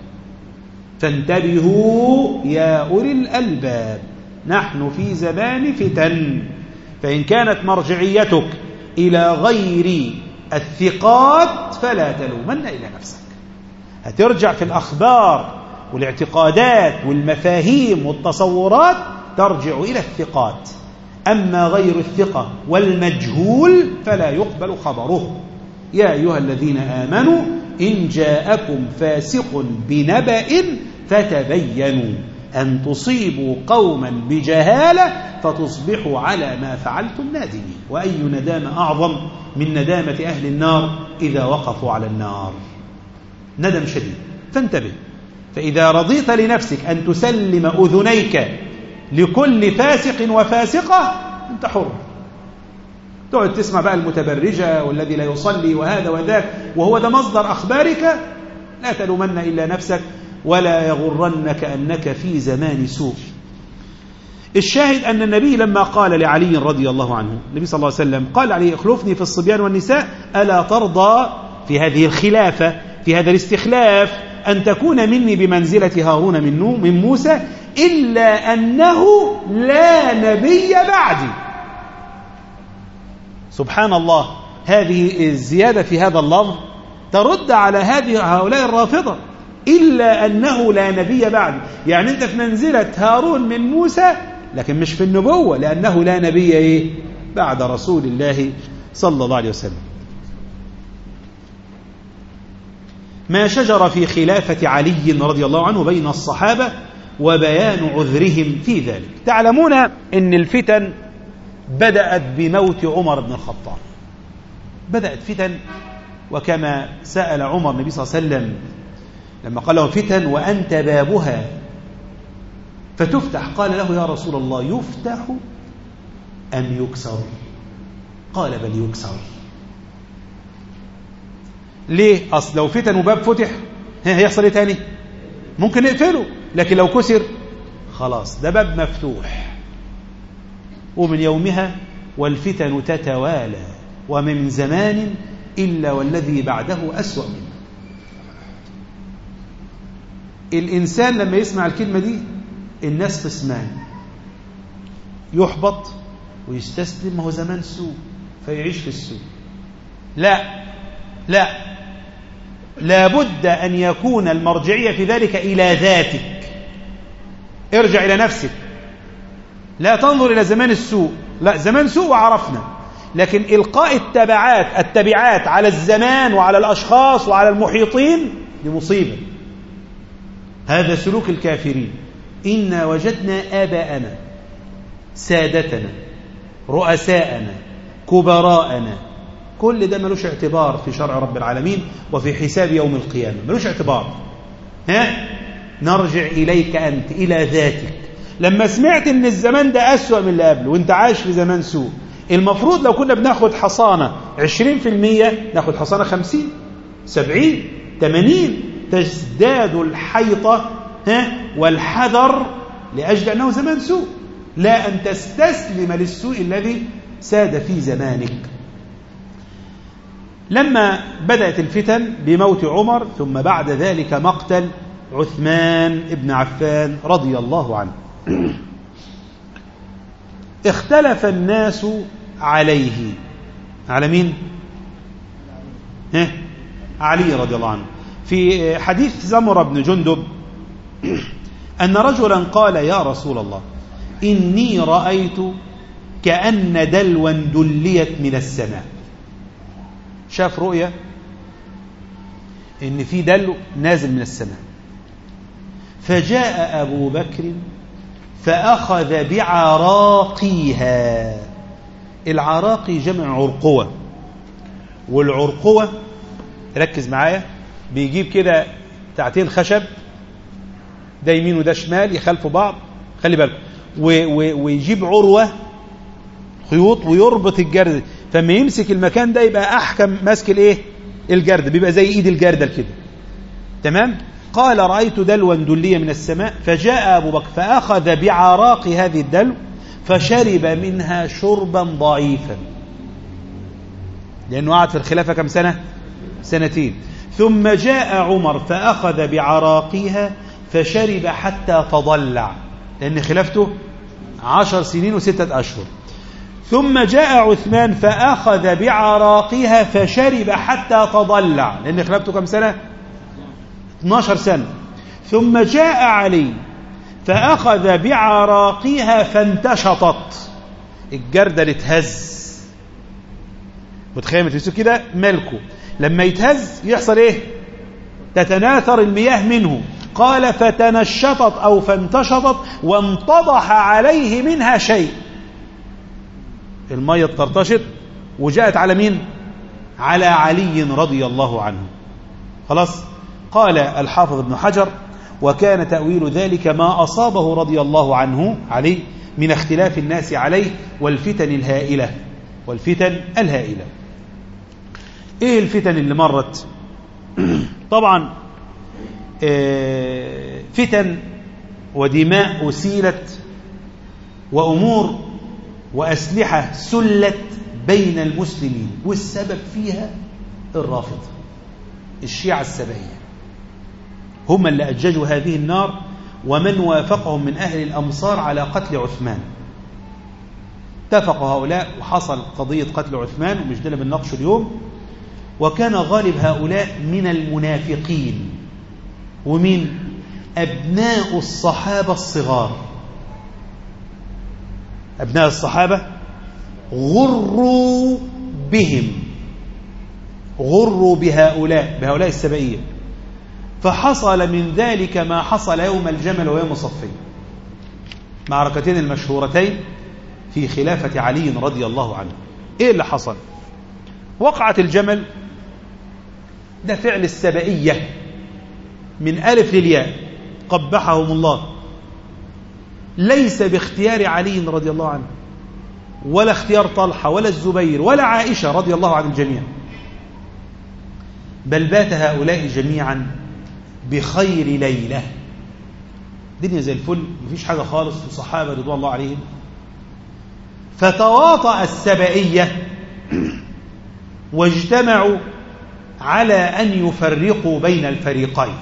Speaker 1: فانتبهوا يا أولي الألباب، نحن في زمان فتن، فإن كانت مرجعيتك إلى غير الثقات فلا تلومن إلى نفسك. هترجع في الأخبار والاعتقادات والمفاهيم والتصورات، ترجع إلى الثقات. أما غير الثقة والمجهول فلا يقبل خبره. يا أيها الذين آمنوا إن جاءكم فاسق بنبأ فتبينوا أن تصيبوا قوما بجهالة فتصبحوا على ما فعلتم نادمين. وأي ندامة أعظم من ندامة أهل النار إذا وقفوا على النار، ندم شديد. فانتبه، فإذا رضيت لنفسك أن تسلم أذنيك لكل فاسق وفاسقة أنت حر، تقعد تسمع بقى المتبرجة والذي لا يصلي وهذا وذاك وهو ده مصدر أخبارك، لا تلومن إلا نفسك ولا يغرنك أنك في زمان سوء. الشاهد أن النبي لما قال لعلي رضي الله عنه، النبي صلى الله عليه وسلم قال عليه اخلفني في الصبيان والنساء، ألا ترضى في هذه الخلافة في هذا الاستخلاف أن تكون مني بمنزلة هارون من موسى إلا أنه لا نبي بعدي. سبحان الله، هذه الزيادة في هذا اللفظ ترد على هؤلاء الرافضة، إلا أنه لا نبي بعدي. يعني أنت في منزلة هارون من موسى لكن مش في النبوة، لأنه لا نبي بعد رسول الله صلى الله عليه وسلم. ما شجر في خلافة علي رضي الله عنه بين الصحابة وبيان عذرهم في ذلك. تعلمون أن الفتن بدأت بموت عمر بن الخطاب، بدأت فتن، وكما سأل عمر النبي صلى الله عليه وسلم لما قال له فتن وأنت بابها فتفتح، قال له يا رسول الله يفتح أم يكسر؟ قال بل يكسر. ليه؟ أصل لو فتن وباب فتح هيحصل ايه تاني؟ ممكن نقفله، لكن لو كسر خلاص ده باب مفتوح. ومن يومها والفتن تتوالى ومن زمان إلا والذي بعده أسوأ منه. الإنسان لما يسمع الكلمة دي الناس قسمان، يحبط ويستسلم، ما هو زمان سوء فيعيش في السوء. لا لابد أن يكون المرجعية في ذلك إلى ذاتك. ارجع إلى نفسك، لا تنظر إلى زمان السوء، لا زمان سوء وعرفنا، لكن إلقاء التبعات على الزمان وعلى الأشخاص وعلى المحيطين دي مصيبة. هذا سلوك الكافرين. إنا وجدنا آباءنا سادتنا رؤساءنا كبراءنا. كل ده ملوش اعتبار في شرع رب العالمين وفي حساب يوم القيامة، ملوش اعتبار. نرجع إليك أنت، إلى ذاتك. لما سمعت ان الزمان ده أسوأ من اللي قبله وانت عايش في زمان سوء، المفروض لو كنا بناخد حصانة 20% ناخد حصانة 50 70 80، تزداد الحيطة والحذر لأجل أنه زمان سوء، لا أن تستسلم للسوء الذي ساد في زمانك. لما بدأت الفتن بموت عمر، ثم بعد ذلك مقتل عثمان بن عفان رضي الله عنه، اختلف الناس عليه. على مين؟ علي رضي الله عنه. في حديث سمرة بن جندب أن رجلا قال: يا رسول الله، إني رأيت كأن دلوا دليت من السماء. شاف رؤية إن في دلو نازل من السماء، فجاء أبو بكر فأخذ بعراقيها. العراقي جمع عرقوة، والعرقوة ركز معايا بيجيب كده تعتين خشب، ده يمين وده شمال يخلفوا بعض، خلي بالكم، ويجيب عروة خيوط ويربط الجرد، فما يمسك المكان ده يبقى أحكم ماسك الايه الجرد، بيبقى زي ايد الجردل كده. تمام. قال: رأيت دلوا دلية من السماء، فجاء أبو بكر فأخذ بعراق هذه الدلو فشرب منها شربا ضعيفا، لأنه قعد في الخلافة كم سنة؟ 2 سنين. ثم جاء عمر فأخذ بعراقها فشرب حتى تضلع، لأن خلافته 10 سنين و6 أشهر. ثم جاء عثمان فأخذ بعراقها فشرب حتى تضلع، لأن خلافته كم سنة؟ 12 سنة. ثم جاء علي فأخذ بعراقها فانتشطت، الجردل اتهز. متخيل تمسك كده ملكه لما يتهز يحصل ايه؟ تتناثر المياه منه. قال: فتنشطت أو فانتشطت وانتضح عليه منها شيء، المية اتطرطشت وجاءت على مين؟ على علي رضي الله عنه. خلاص. قال الحافظ ابن حجر: وكان تأويل ذلك ما أصابه رضي الله عنه عليه من اختلاف الناس عليه والفتن الهائلة. والفتن الهائلة ايه الفتن اللي مرت؟ طبعا فتن ودماء أسيلت وأمور وأسلحة سلت بين المسلمين، والسبب فيها الرافضة الشيعة السبعية، هم اللي أججوا هذه النار، ومن وافقهم من أهل الأمصار على قتل عثمان. اتفق هؤلاء وحصل قضية قتل عثمان، ومش ده اللي بنناقشه اليوم. وكان غالب هؤلاء من المنافقين، ومن أبناء الصحابة الصغار. أبناء الصحابة غروا بهم، غروا بهؤلاء السبعية، فحصل من ذلك ما حصل يوم الجمل ويوم صفين، معركتين المشهورتين في خلافة علي رضي الله عنه. ايه اللي حصل؟ وقعت الجمل، ده فعل السبعية من ألف للياء قبحهم الله، ليس باختيار علي رضي الله عنه، ولا اختيار طلحة ولا الزبير ولا عائشة رضي الله عن الجميع، بل بات هؤلاء جميعا بخير ليلة، الدنيا زي الفل، مفيش حاجة خالص، وصحابة رضوان الله عليهم. فتواطأ السبعية واجتمعوا على أن يفرقوا بين الفريقين.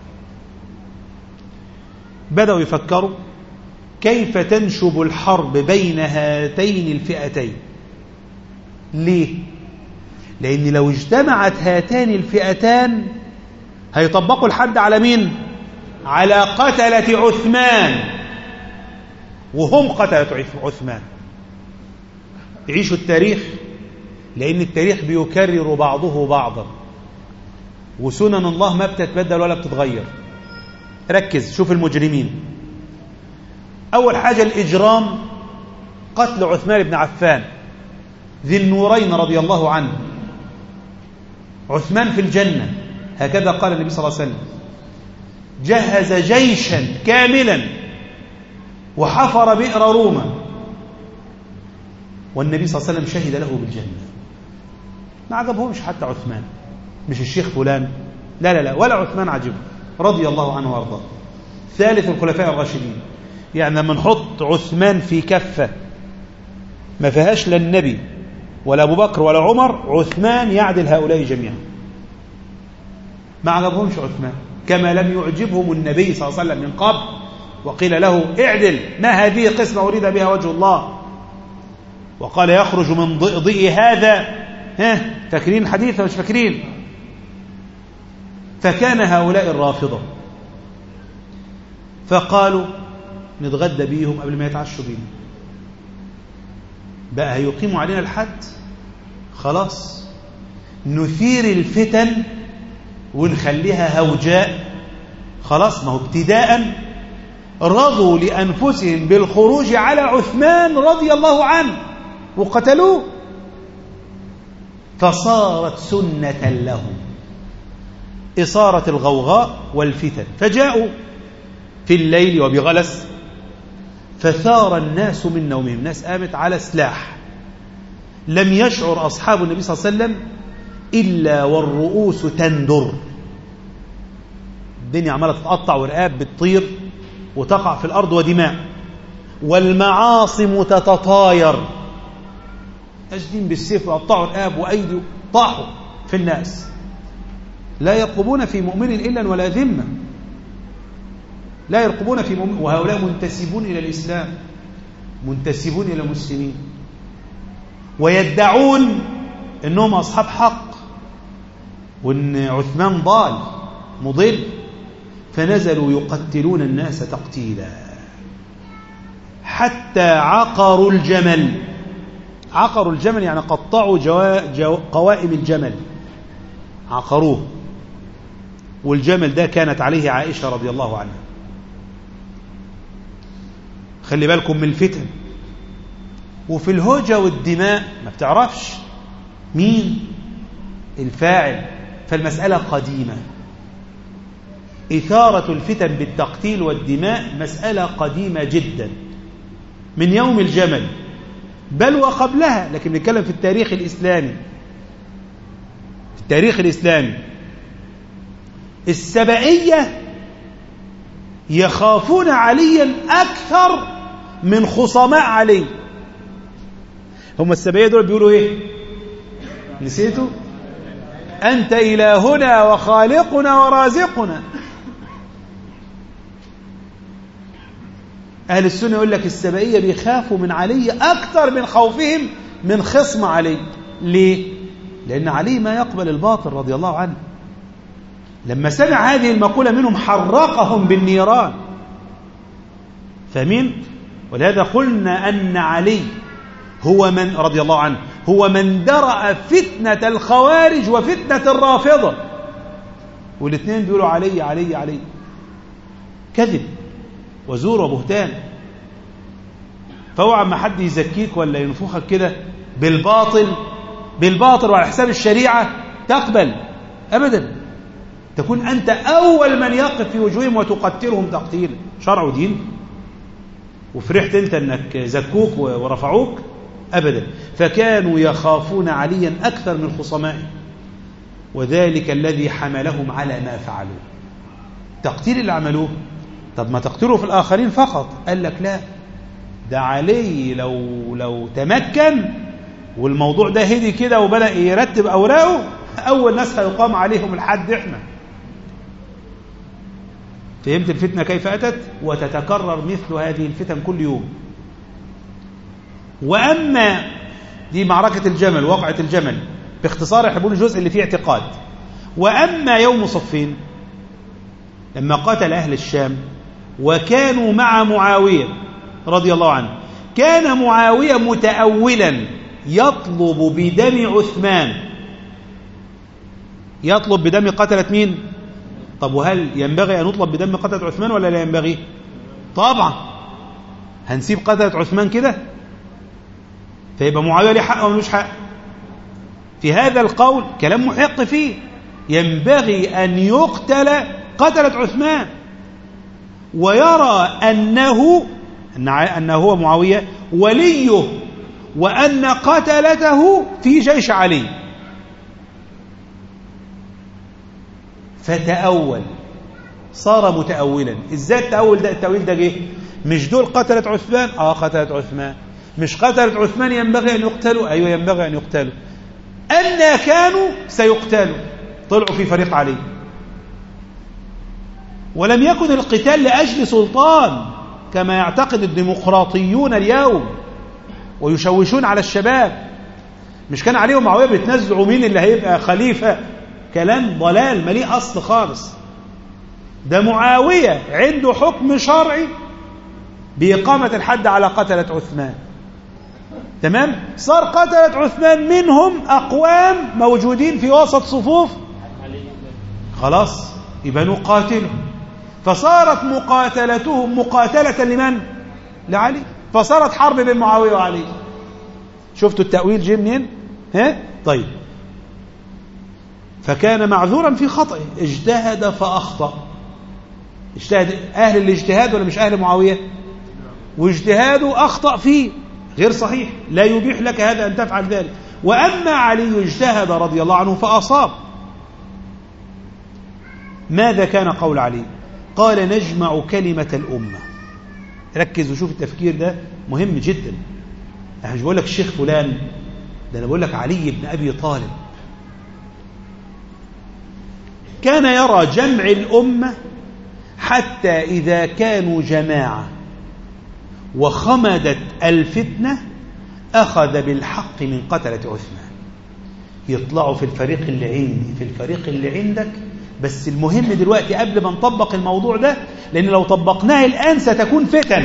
Speaker 1: بدأوا يفكروا كيف تنشب الحرب بين هاتين الفئتين. ليه؟ لأن لو اجتمعت هاتان الفئتان هيطبقوا الحد على مين؟ على قتلة عثمان، وهم قتلة عثمان. يعيشوا التاريخ، لأن التاريخ بيكرر بعضه بعضا، وسنن الله ما بتتبدل ولا بتتغير. ركز، شوف المجرمين. أول حاجة الإجرام، قتل عثمان بن عفان ذي النورين رضي الله عنه، عثمان في الجنة، هكذا قال النبي صلى الله عليه وسلم. جهز جيشا كاملا وحفر بئر روما، والنبي صلى الله عليه وسلم شهد له بالجنة. ما عجبهمش حتى عثمان، مش الشيخ فلان، لا لا لا، ولا عثمان عجبه رضي الله عنه وارضاه. ثالث الخلفاء الراشدين. يعني لما نحط عثمان في كفة ما فيهاش لا النبي ولا أبو بكر ولا عمر، عثمان يعدل هؤلاء جميعا. ما عجبهمش عثمان، كما لم يعجبهم النبي صلى الله عليه وسلم من قبل، وقيل له اعدل، ما هذه قسمة أريد بها وجه الله، وقال يخرج من ضئضئ هذا، فاكرين حديثا مش فاكرين؟ فكان هؤلاء الرافضة، فقالوا نتغدى بيهم قبل ما يتعشوا بينا، بقى هيقيموا علينا الحد، خلاص نثير الفتن ونخليها هوجاء، خلاص. ما هو ابتداء رضوا لأنفسهم بالخروج على عثمان رضي الله عنه وقتلوه، فصارت سنة لهم إثارة الغوغاء والفتن، فجاءوا في الليل وبغلس فثار الناس من نومهم، ناس قامت على سلاح. لم يشعر أصحاب النبي صلى الله عليه وسلم إلا والرؤوس تندر، الدنيا عمالة تتقطع ورقاب بتطير وتقع في الأرض ودماء، والمعاصم تتطاير، أجدين بالسيف ويقطعوا رقاب وأيدي، طاحوا في الناس، لا يرقبون في مؤمن إلا ولا ذمة، لا يرقبون في مؤمن، وهؤلاء منتسبون إلى الإسلام، منتسبون إلى المسلمين، ويدعون أنهم أصحاب حق، وأن عثمان ضال مضل، فنزلوا يقتلون الناس تقتيلا حتى عقروا الجمل. عقروا الجمل يعني قطعوا قوائم الجمل، عقروه، والجمل ده كانت عليه عائشة رضي الله عنها. خلي بالكم من الفتن، وفي الهوجة والدماء ما بتعرفش مين الفاعل، فالمسألة قديمة. إثارة الفتن بالتقتيل والدماء مسألة قديمة جدا من يوم الجمل، بل وقبلها، لكن نتكلم في التاريخ الإسلامي. في التاريخ الإسلامي السبائية يخافون عليا أكثر من خصماء علي. هم السبائية دول بيقولوا إيه؟ نسيتوا؟ أنت إلهنا وخالقنا ورازقنا. أهل السنة يقول لك السبائية بيخافوا من علي أكثر من خوفهم من خصم علي. ليه؟ لأن علي ما يقبل الباطل رضي الله عنه. لما سمع هذه المقولة منهم حرقهم بالنيران. فمين؟ ولهذا قلنا أن علي هو من رضي الله عنه هو من درأ فتنة الخوارج وفتنة الرافضة، والاثنين بيقولوا علي علي علي، كذب وزور وبهتان. فاوعى ما حد يزكيك ولا ينفخك كده بالباطل وعلى حساب الشريعة تقبل أبدا. تكون أنت أول من يقف في وجوههم وتقتلهم تقتيلا، شرع ودين، وفرحت أنت أنك زكوك ورفعوك أبدا. فكانوا يخافون عليا أكثر من خصمائه، وذلك الذي حملهم على ما فعلوا. تقتيل اللي عملوه، طب ما تقتلوا في الآخرين فقط. قال لك لا، ده علي لو تمكن والموضوع ده هدي كده وبدأ يرتب أوراقه، أول ناس هيقام عليهم الحد إحنا. فهمت الفتنة كيف أتت؟ وتتكرر مثل هذه الفتن كل يوم. وأما دي معركة الجمل، وقعة الجمل باختصار يحبون الجزء اللي فيه اعتقاد. وأما يوم صفين لما قتل أهل الشام وكانوا مع معاوية رضي الله عنه، كان معاوية متأولا يطلب بدم عثمان، يطلب بدم قتلة مين؟ طب وهل ينبغي أن نطلب بدم قتلة عثمان ولا لا ينبغي؟ طبعا. هنسيب قتلة عثمان كده؟ فيبقى معاوية ليه حق وملوش حق؟ في هذا القول كلام محق فيه، ينبغي أن يقتل قتلة عثمان، ويرى أنه هو معاوية وليه، وأن قتلته في جيش علي. فتأول، صار متأولا. ازاي التأويل ده جه؟ مش دول قتلة عثمان؟ قتلة عثمان. مش قتلة عثمان ينبغي أن يقتلوا؟ أيوة ينبغي أن يقتلوا. أن كانوا سيقتلوا، طلعوا في فريق علي. ولم يكن القتال لأجل سلطان كما يعتقد الديمقراطيون اليوم ويشوشون على الشباب. مش كان علي ومعاوية بيتنازعوا مين اللي هيبقى خليفة؟ كلام ضلال مليء أصل خالص. ده معاوية عنده حكم شرعي بإقامة الحد على قتلة عثمان، تمام؟ صار قتلة عثمان منهم أقوام موجودين في وسط صفوف، خلاص يبقى نقاتلهم. فصارت مقاتلتهم مقاتلة لمن؟ لعلي. فصارت حرب بين معاوية وعلي. شفتوا التأويل جه منين؟ طيب، فكان معذورا في خطأه، اجتهد فأخطأ. اجتهد أهل الاجتهاد ولا مش أهل معاوية؟ واجتهاده أخطأ فيه، غير صحيح، لا يبيح لك هذا أن تفعل ذلك. وأما علي اجتهد رضي الله عنه فأصاب. ماذا كان قول علي؟ قال: نجمع كلمة الأمة. ركز وشوف التفكير ده مهم جدا. أنا مش بقول لك الشيخ فلان، ده أنا بقول لك علي بن أبي طالب كان يرى جمع الأمة حتى إذا كانوا جماعة وخمدت الفتنة أخذ بالحق من قتلة عثمان. يطلعوا في الفريق اللي عندي، في الفريق اللي عندك، بس المهم دلوقتي قبل ما نطبق الموضوع ده، لأن لو طبقناه الآن ستكون فتن.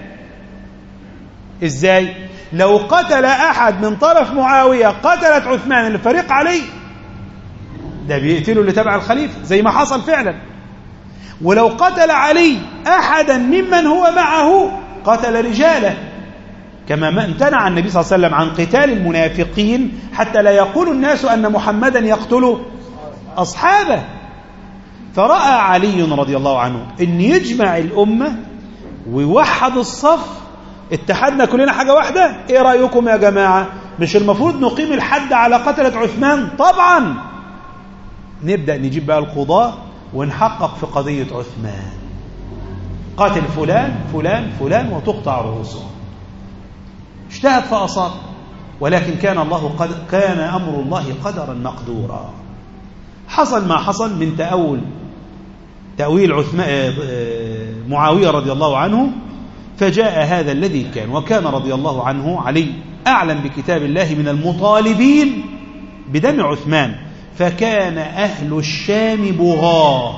Speaker 1: إزاي؟ لو قتل أحد من طرف معاوية قتلت عثمان اللي فريق علي، ده بيقتلوا اللي تبع الخليفة زي ما حصل فعلا. ولو قتل علي أحدا ممن هو معه قتل رجاله، كما امتنع النبي صلى الله عليه وسلم عن قتال المنافقين حتى لا يقول الناس أن محمدا يقتل أصحابه. فرأى علي رضي الله عنه أن يجمع الأمة ويوحد الصف. اتحدنا كلنا حاجة واحدة. ايه رأيكم يا جماعة؟ مش المفروض نقيم الحد على قتلة عثمان؟ طبعا. نبدأ نجيب بقى القضاء ونحقق في قضية عثمان، قاتل فلان فلان فلان وتقطع رؤوسهم. اجتهد فأصاب، ولكن كان أمر الله قدرا مقدورا. حصل ما حصل من تأويل معاوية رضي الله عنه، فجاء هذا الذي كان. وكان رضي الله عنه علي أعلم بكتاب الله من المطالبين بدم عثمان، فكان أهل الشام بغاة.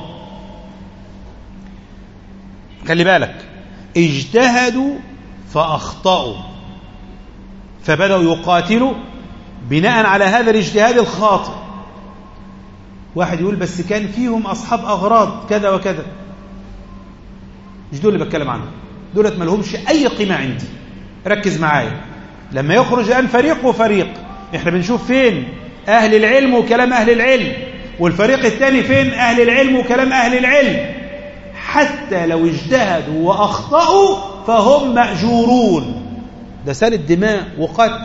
Speaker 1: خلي بالك، اجتهدوا فأخطأوا، فبدأوا يقاتلوا بناء على هذا الاجتهاد الخاطئ. واحد يقول بس كان فيهم أصحاب أغراض كذا وكذا. مش دول اللي بتكلم عنهم، دولت ما لهمش أي قيمة عندي. ركز معايا، لما يخرج الآن فريق وفريق، احنا بنشوف فين أهل العلم وكلام أهل العلم، والفريق الثاني فين أهل العلم وكلام أهل العلم. حتى لو اجتهدوا وأخطأوا فهم مأجورون. ده سال دماء وقتل.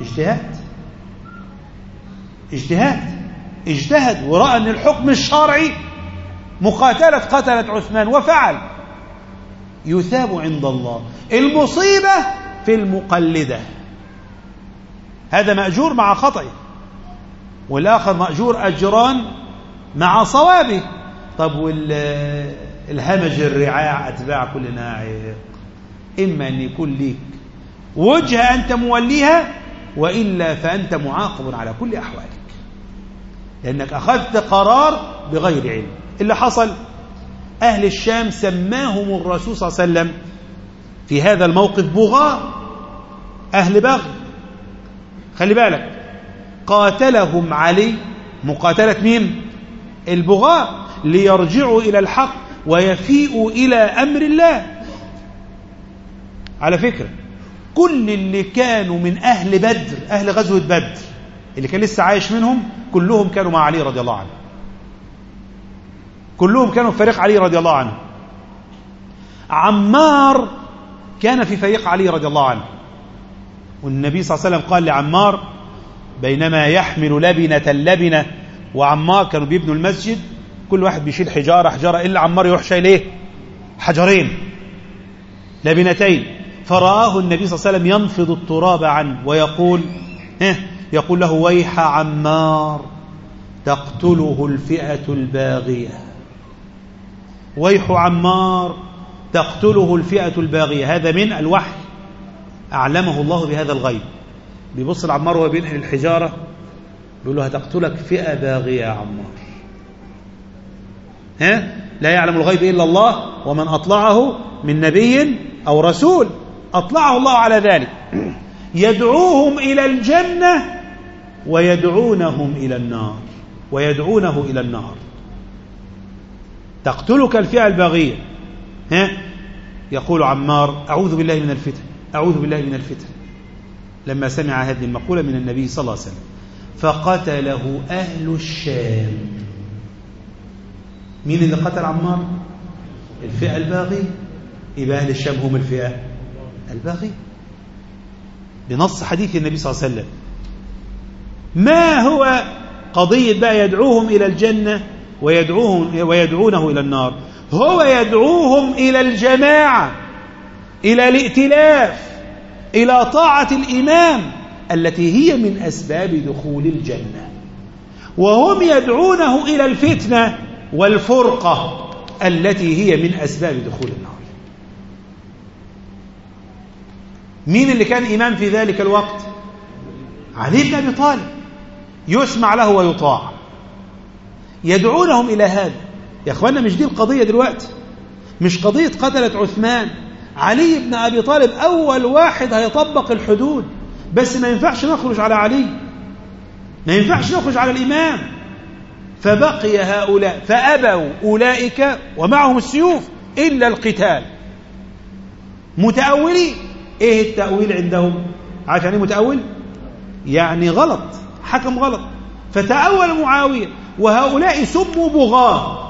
Speaker 1: اجتهد ورأى أن الحكم الشرعي مقاتلة قتلة عثمان وفعل، يثاب عند الله. المصيبة في المقلدة، هذا مأجور مع خطئه، والآخر مأجور أجران مع صوابه. طب والهمج الرعاع أتباع كل ناعق، إما أن يكون ليك وجهة أنت موليها، وإلا فأنت معاقب على كل أحوالك، لأنك أخذت قرار بغير علم. اللي حصل أهل الشام سماهم الرسول صلى الله عليه وسلم في هذا الموقف بغاة، أهل بغي. خلي بالك، قاتلهم علي مقاتلة مين؟ البغاة، ليرجعوا إلى الحق ويفيئوا إلى أمر الله. على فكرة كل اللي كانوا من أهل بدر، أهل غزوة بدر اللي كان لسه عايش منهم، كلهم كانوا مع علي رضي الله عنه، كلهم كانوا في فريق علي رضي الله عنه. عمار كان في فريق علي رضي الله عنه، والنبي صلى الله عليه وسلم قال لعمار بينما يحمل لبنة وعمار كانوا بيبنوا المسجد، كل واحد بيشيل حجارة إلا عمار يروح شايل ايه؟ حجرين لبنتين. فرآه النبي صلى الله عليه وسلم ينفض التراب عنه ويقول يقول له ويح عمار تقتله الفئة الباغية، ويح عمار تقتله الفئة الباغية. هذا من الوحي، أعلمه الله بهذا الغيب. بيبص لعمار وهو بينقل الحجارة بيقول له هتقتلك فئة باغية يا عمار. لا يعلم الغيب إلا الله، ومن أطلعه من نبي أو رسول أطلعه الله على ذلك. يدعوهم إلى الجنة ويدعونهم إلى النار، ويدعونه إلى النار. تقتلك الفئة الباغية. يقول عمار أعوذ بالله من الفتن، أعوذ بالله من الفتن، لما سمع هذه المقولة من النبي صلى الله عليه وسلم. فقتله أهل الشام. مين اللي قتل عمار؟ الفئة الباغية. يبقى أهل الشام هم الفئة الباغية بنص حديث النبي صلى الله عليه وسلم. ما هو قضية بقى يدعوهم إلى الجنة ويدعونه إلى النار؟ هو يدعوهم إلى الجماعة، إلى الائتلاف، إلى طاعة الإمام التي هي من أسباب دخول الجنة، وهم يدعونه إلى الفتنة والفرقة التي هي من أسباب دخول النار. مين اللي كان إمام في ذلك الوقت؟ علي بن أبي طالب، يسمع له ويطاع. يدعونهم إلى هذا. يا أخوانا مش دي القضية دلوقتي، مش قضية قتلة عثمان. علي بن أبي طالب أول واحد هيطبق الحدود، بس ما ينفعش نخرج على علي، ما ينفعش نخرج على الإمام. فبقي هؤلاء فأبوا أولئك ومعهم السيوف إلا القتال. متأولين. إيه التأويل عندهم؟ عارف يعني متأول؟ يعني غلط، حكم غلط. فتأول معاوية، وهؤلاء سموا بغاة،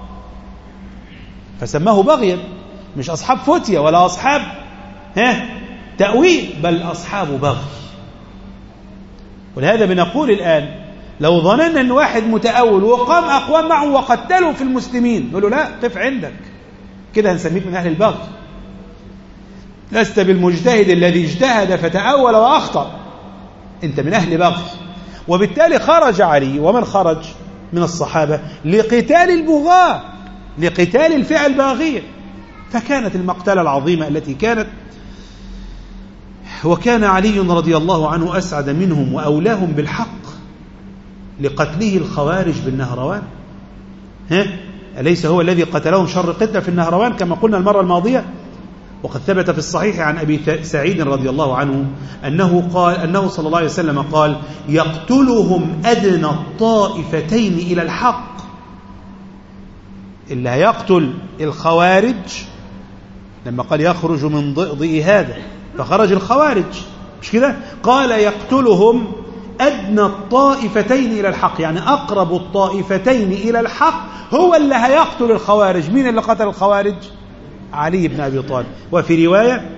Speaker 1: فسماه بغيا، مش أصحاب فتية ولا أصحاب تأويل، بل أصحاب بغي. ولهذا بنقول الآن لو ظننا أن واحد متأول وقام أقوام معه وقتلوا في المسلمين، نقول له لا، قف عندك، كده هنسميك من أهل البغي. لست بالمجتهد الذي اجتهد فتأول وأخطأ، أنت من أهل بغي. وبالتالي خرج علي ومن خرج من الصحابة لقتال البغاة، لقتال الفئة الباغية. فكانت المقتلة العظيمة التي كانت. وكان علي رضي الله عنه أسعد منهم وأولاهم بالحق لقتله الخوارج بالنهروان. أليس هو الذي قتلهم شر قتلة في النهروان كما قلنا المرة الماضية؟ وقد ثبت في الصحيح عن أبي سعيد رضي الله عنه أنه صلى الله عليه وسلم قال يقتلهم أدنى الطائفتين إلى الحق. اللي هيقتل الخوارج، لما قال يخرج من ضئضئ هذا فخرج الخوارج، مش كده؟ قال يقتلهم أدنى الطائفتين إلى الحق، يعني أقرب الطائفتين إلى الحق هو اللي هيقتل الخوارج. مين اللي قتل الخوارج؟ علي بن أبي طالب. وفي رواية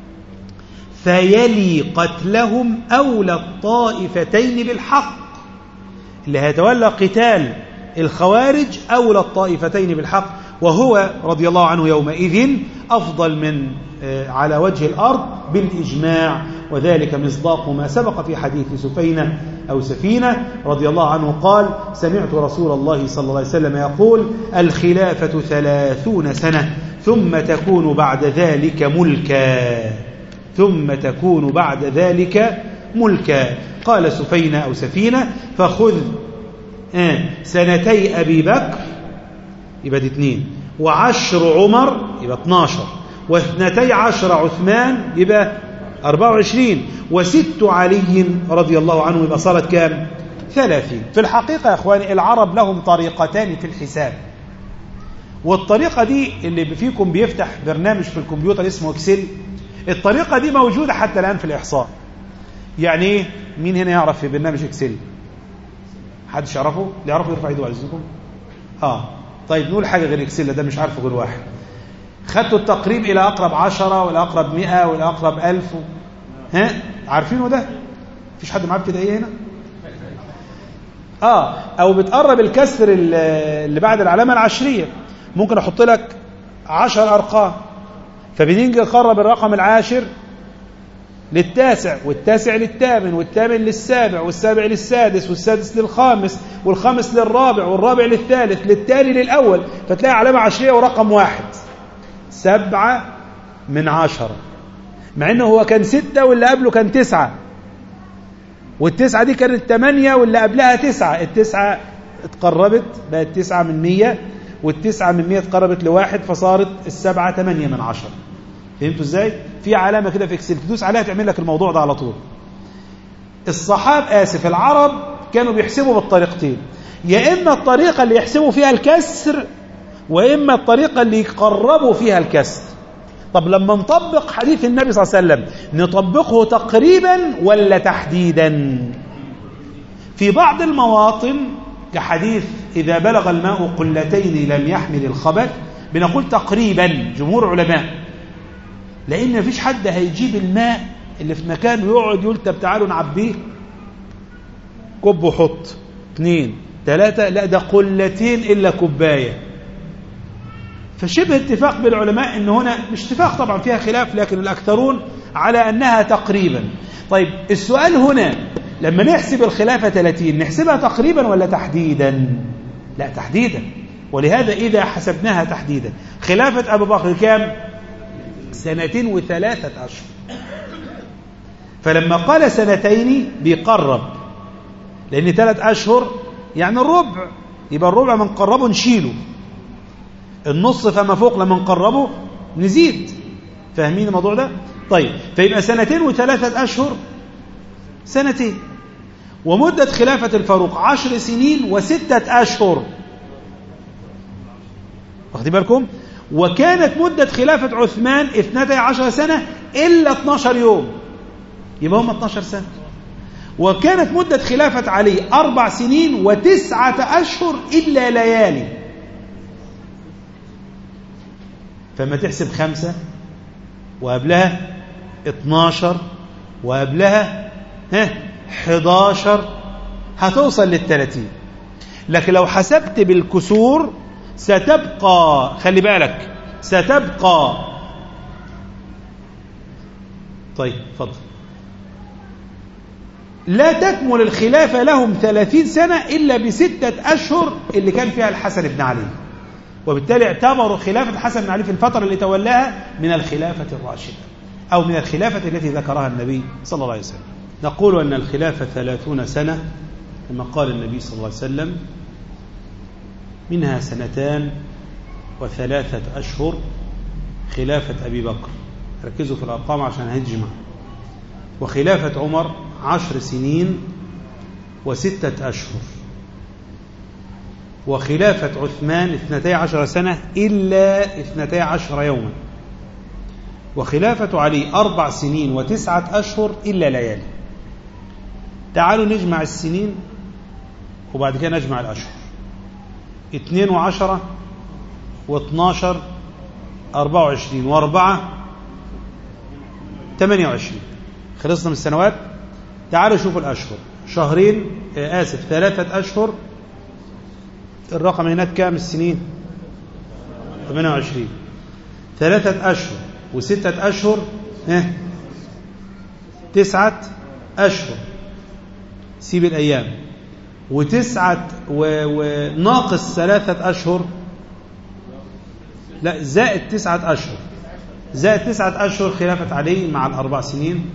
Speaker 1: فيلي قتلهم أولى الطائفتين بالحق، اللي هيتولى قتال الخوارج أولى الطائفتين بالحق، وهو رضي الله عنه يومئذ أفضل من على وجه الأرض بالإجماع. وذلك مصداق ما سبق في حديث سفينة رضي الله عنه قال سمعت رسول الله صلى الله عليه وسلم يقول الخلافة 30 سنة ثم تكون بعد ذلك ملكا. قال سفينة فخذ 2 أبي بكر يبقى 2، و10 عمر يبقى 12، و12 عثمان يبقى 24، و6 علي رضي الله عنه يبقى صارت كام؟ 30. في الحقيقة يا أخواني العرب لهم طريقتان في الحساب، والطريقة دي اللي فيكم بيفتح برنامج في الكمبيوتر اسمه اكسل، الطريقة دي موجودة حتى الآن في الإحصاء. يعني إيه؟ مين هنا يعرف في برنامج إكسل؟ حدش يعرفه؟ اللي يعرفه يرفع ايده عزيزكم. طيب نقول حاجة غير إكسل، ده مش عارفه غير واحد. خدتوا التقريب إلى أقرب 10 وإلى أقرب 100 وإلى أقرب 1000 عارفينه ده؟ مفيش حد معاه ابتدائية هنا؟ أو بتقرب الكسر اللي بعد العلامة العشرية. ممكن أحط لك 10 أرقام، فبنيجي نقرب الرقم العاشر للتاسع، والتاسع للثامن، والثامن للسابع، والسابع للسادس، والسادس للخامس، والخامس للرابع، والرابع للثالث، للتالي للأول، فتلاقي علامة عشرية ورقم 1. 7 من 10، مع انه هو كان 6 واللي قبله كان 9، والتسعة دي كانت 8 واللي قبلها 9. التسعة اتقربت بقت 9 من 100، والتسعة من 100 اتقربت ل1 فصارت السبعة 8 من 10. فهمتوا ازاي؟ في علامة كده في اكسل تدوس عليها تعمل لك الموضوع ده على طول. العرب كانوا بيحسبوا بالطريقتين، يا إما الطريقة اللي يحسبوا فيها الكسر، وإما الطريقة اللي يقربوا فيها الكسر. طب لما نطبق حديث النبي صلى الله عليه وسلم نطبقه تقريبا ولا تحديدا؟ في بعض المواطن كحديث إذا بلغ الماء قلتين لم يحمل الخبث بنقول تقريبا جمهور علماء، لأن مفيش حد هيجيب الماء اللي في مكانه يقعد يقول طب تعالوا نعبيه كب وحط 2 3، لا ده قلتين إلا كوباية. فشبه اتفاق بالعلماء ان هنا مش اتفاق طبعا فيها خلاف، لكن الأكثرون على أنها تقريبا. طيب السؤال هنا لما نحسب الخلافة 30 نحسبها تقريبا ولا تحديدا؟ لا تحديدا. ولهذا إذا حسبناها تحديدا خلافة أبو بكر كام؟ 2 و3 أشهر. فلما قال 2 بيقرب، لأن 3 أشهر يعني الربع، يبقى الربع من قربه نشيله، النص فما فوق لما نقربه نزيد. فاهمين الموضوع ده؟ طيب فيبقى 2 و3 أشهر 2، ومدة خلافة الفاروق 10 سنين و6 أشهر. واخدين بالكم؟ وكانت مدة خلافة عثمان 12 سنة إلا 12 يوم، يبقى هم 12 سنة. وكانت مدة خلافة علي 4 سنين و9 أشهر إلا ليالي. فما تحسب 5 وقبلها 12 وقبلها 11 هتوصل لل30. لكن لو حسبت بالكسور ستبقى، خلي بالك، ستبقى. طيب فضل. لا تكمل الخلافة لهم 30 سنة إلا ب6 أشهر اللي كان فيها الحسن بن علي، وبالتالي اعتبروا خلافة الحسن بن علي في الفترة اللي تولاها من الخلافة الراشدة، أو من الخلافة التي ذكرها النبي صلى الله عليه وسلم. نقول أن الخلافة 30 سنة كما قال النبي صلى الله عليه وسلم، منها 2 و3 أشهر خلافة أبي بكر، ركزوا في الأرقام عشان هنجمع، وخلافة عمر 10 سنين و6 أشهر، وخلافة عثمان 12 سنة إلا 12 يوما، وخلافة علي 4 سنين و9 أشهر إلا ليالي. تعالوا نجمع السنين وبعد كده نجمع الأشهر. 2 و10 و12 24 و4 28. خلصنا من السنوات. تعالوا شوفوا الأشهر. 3 أشهر. الرقم هناك كام السنين؟ 28. 3 أشهر و6 أشهر 9 أشهر، سيب الأيام، وتسعة وناقص 3 أشهر، لا زائد 9 أشهر، زائد 9 أشهر خلافة علي مع ال4 سنين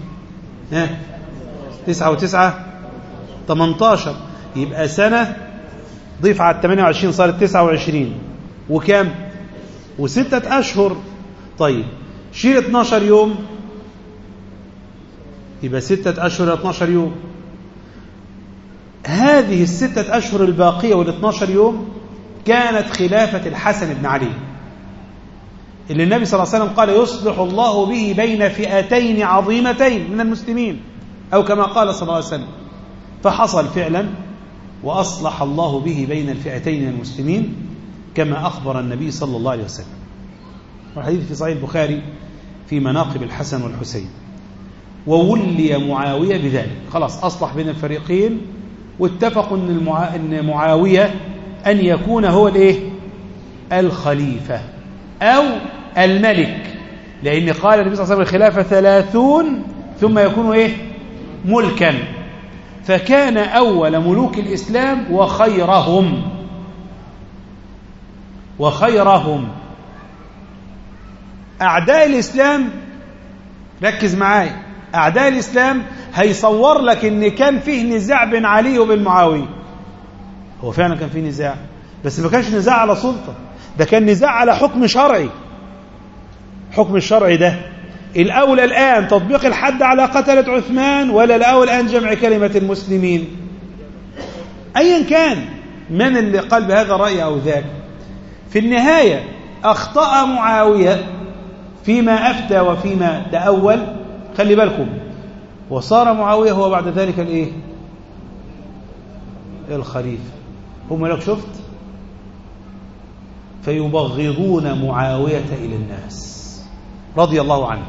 Speaker 1: 9 و9 18. يبقى سنة ضيف على 28 صارت 29 وكام و6 أشهر. طيب شيل 12 يوم يبقى 6 أشهر 12 يوم. هذه ال6 أشهر الباقية وال12 يوم كانت خلافة الحسن بن علي. اللي النبي صلى الله عليه وسلم قال يصلح الله به بين فئتين عظيمتين من المسلمين، أو كما قال صلى الله عليه وسلم. فحصل فعلا، وأصلح الله به بين الفئتين من المسلمين كما أخبر النبي صلى الله عليه وسلم. والحديث في صحيح البخاري في مناقب الحسن والحسين. وولي معاوية بذلك، خلاص أصلح بين الفريقين، واتفقوا أن معاوية أن يكون هو الخليفة أو الملك، لأن قال النبي صلى الله عليه وسلم الخلافة 30 ثم يكون ملكا، فكان أول ملوك الإسلام وخيرهم. أعداء الإسلام، ركز معاي، أعداء الإسلام هيصور لك إن كان فيه نزاع بين علي وبين معاوية. هو فعلا كان فيه نزاع، بس ما كانش نزاع على سلطة، ده كان نزاع على حكم شرعي. حكم الشرعي ده الأولى الآن تطبيق الحد على قتلة عثمان، ولا الأولى الآن جمع كلمة المسلمين؟ أيا كان من اللي قال بهذا الرأي أو ذاك، في النهاية أخطأ معاوية فيما أفتى وفيما تأول. خلي بالكم، وصار معاوية هو بعد ذلك الخليفة. هم لك شفت، فيبغضون معاوية إلى الناس رضي الله عنه،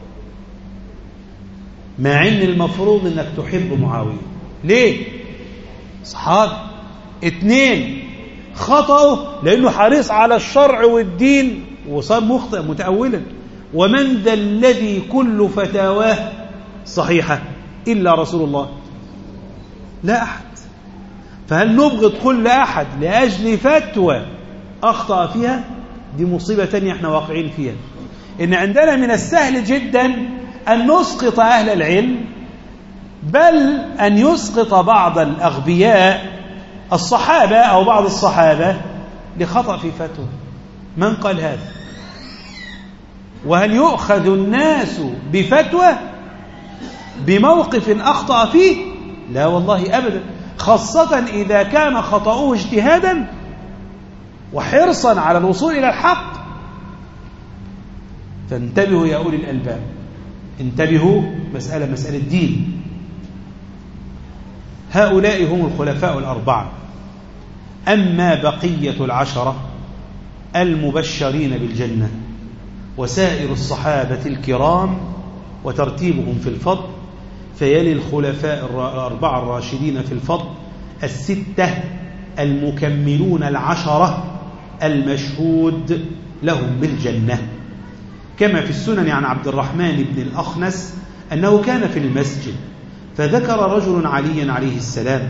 Speaker 1: مع أن المفروض أنك تحب معاوية. ليه؟ صحابي. 2 خطأه لأنه حريص على الشرع والدين وصار مخطئ متأولا. ومن ذا الذي كل فتاواه صحيحة إلا رسول الله؟ لا أحد. فهل نبغض كل أحد لأجل فتوى أخطأ فيها؟ دي مصيبة تانية احنا واقعين فيها. إن عندنا من السهل جدا أن نسقط أهل العلم، بل أن يسقط بعض الأغبياء الصحابة أو بعض الصحابة لخطأ في فتوى. من قال هذا؟ وهل يؤخذ الناس بفتوى بموقف أخطأ فيه؟ لا والله أبدا، خاصة إذا كان خطأه اجتهادا وحرصا على الوصول إلى الحق. فانتبهوا يا أولي الألباب، انتبهوا، مسألة دين. هؤلاء هم الخلفاء الأربعة. أما بقية العشرة المبشرين بالجنة وسائر الصحابة الكرام وترتيبهم في الفضل، فيلي الخلفاء الأربعة الراشدين في الفضل 6 المكملون 10 المشهود لهم بالجنة، كما في السنن عن عبد الرحمن بن الأخنس أنه كان في المسجد فذكر رجل عليا عليه السلام،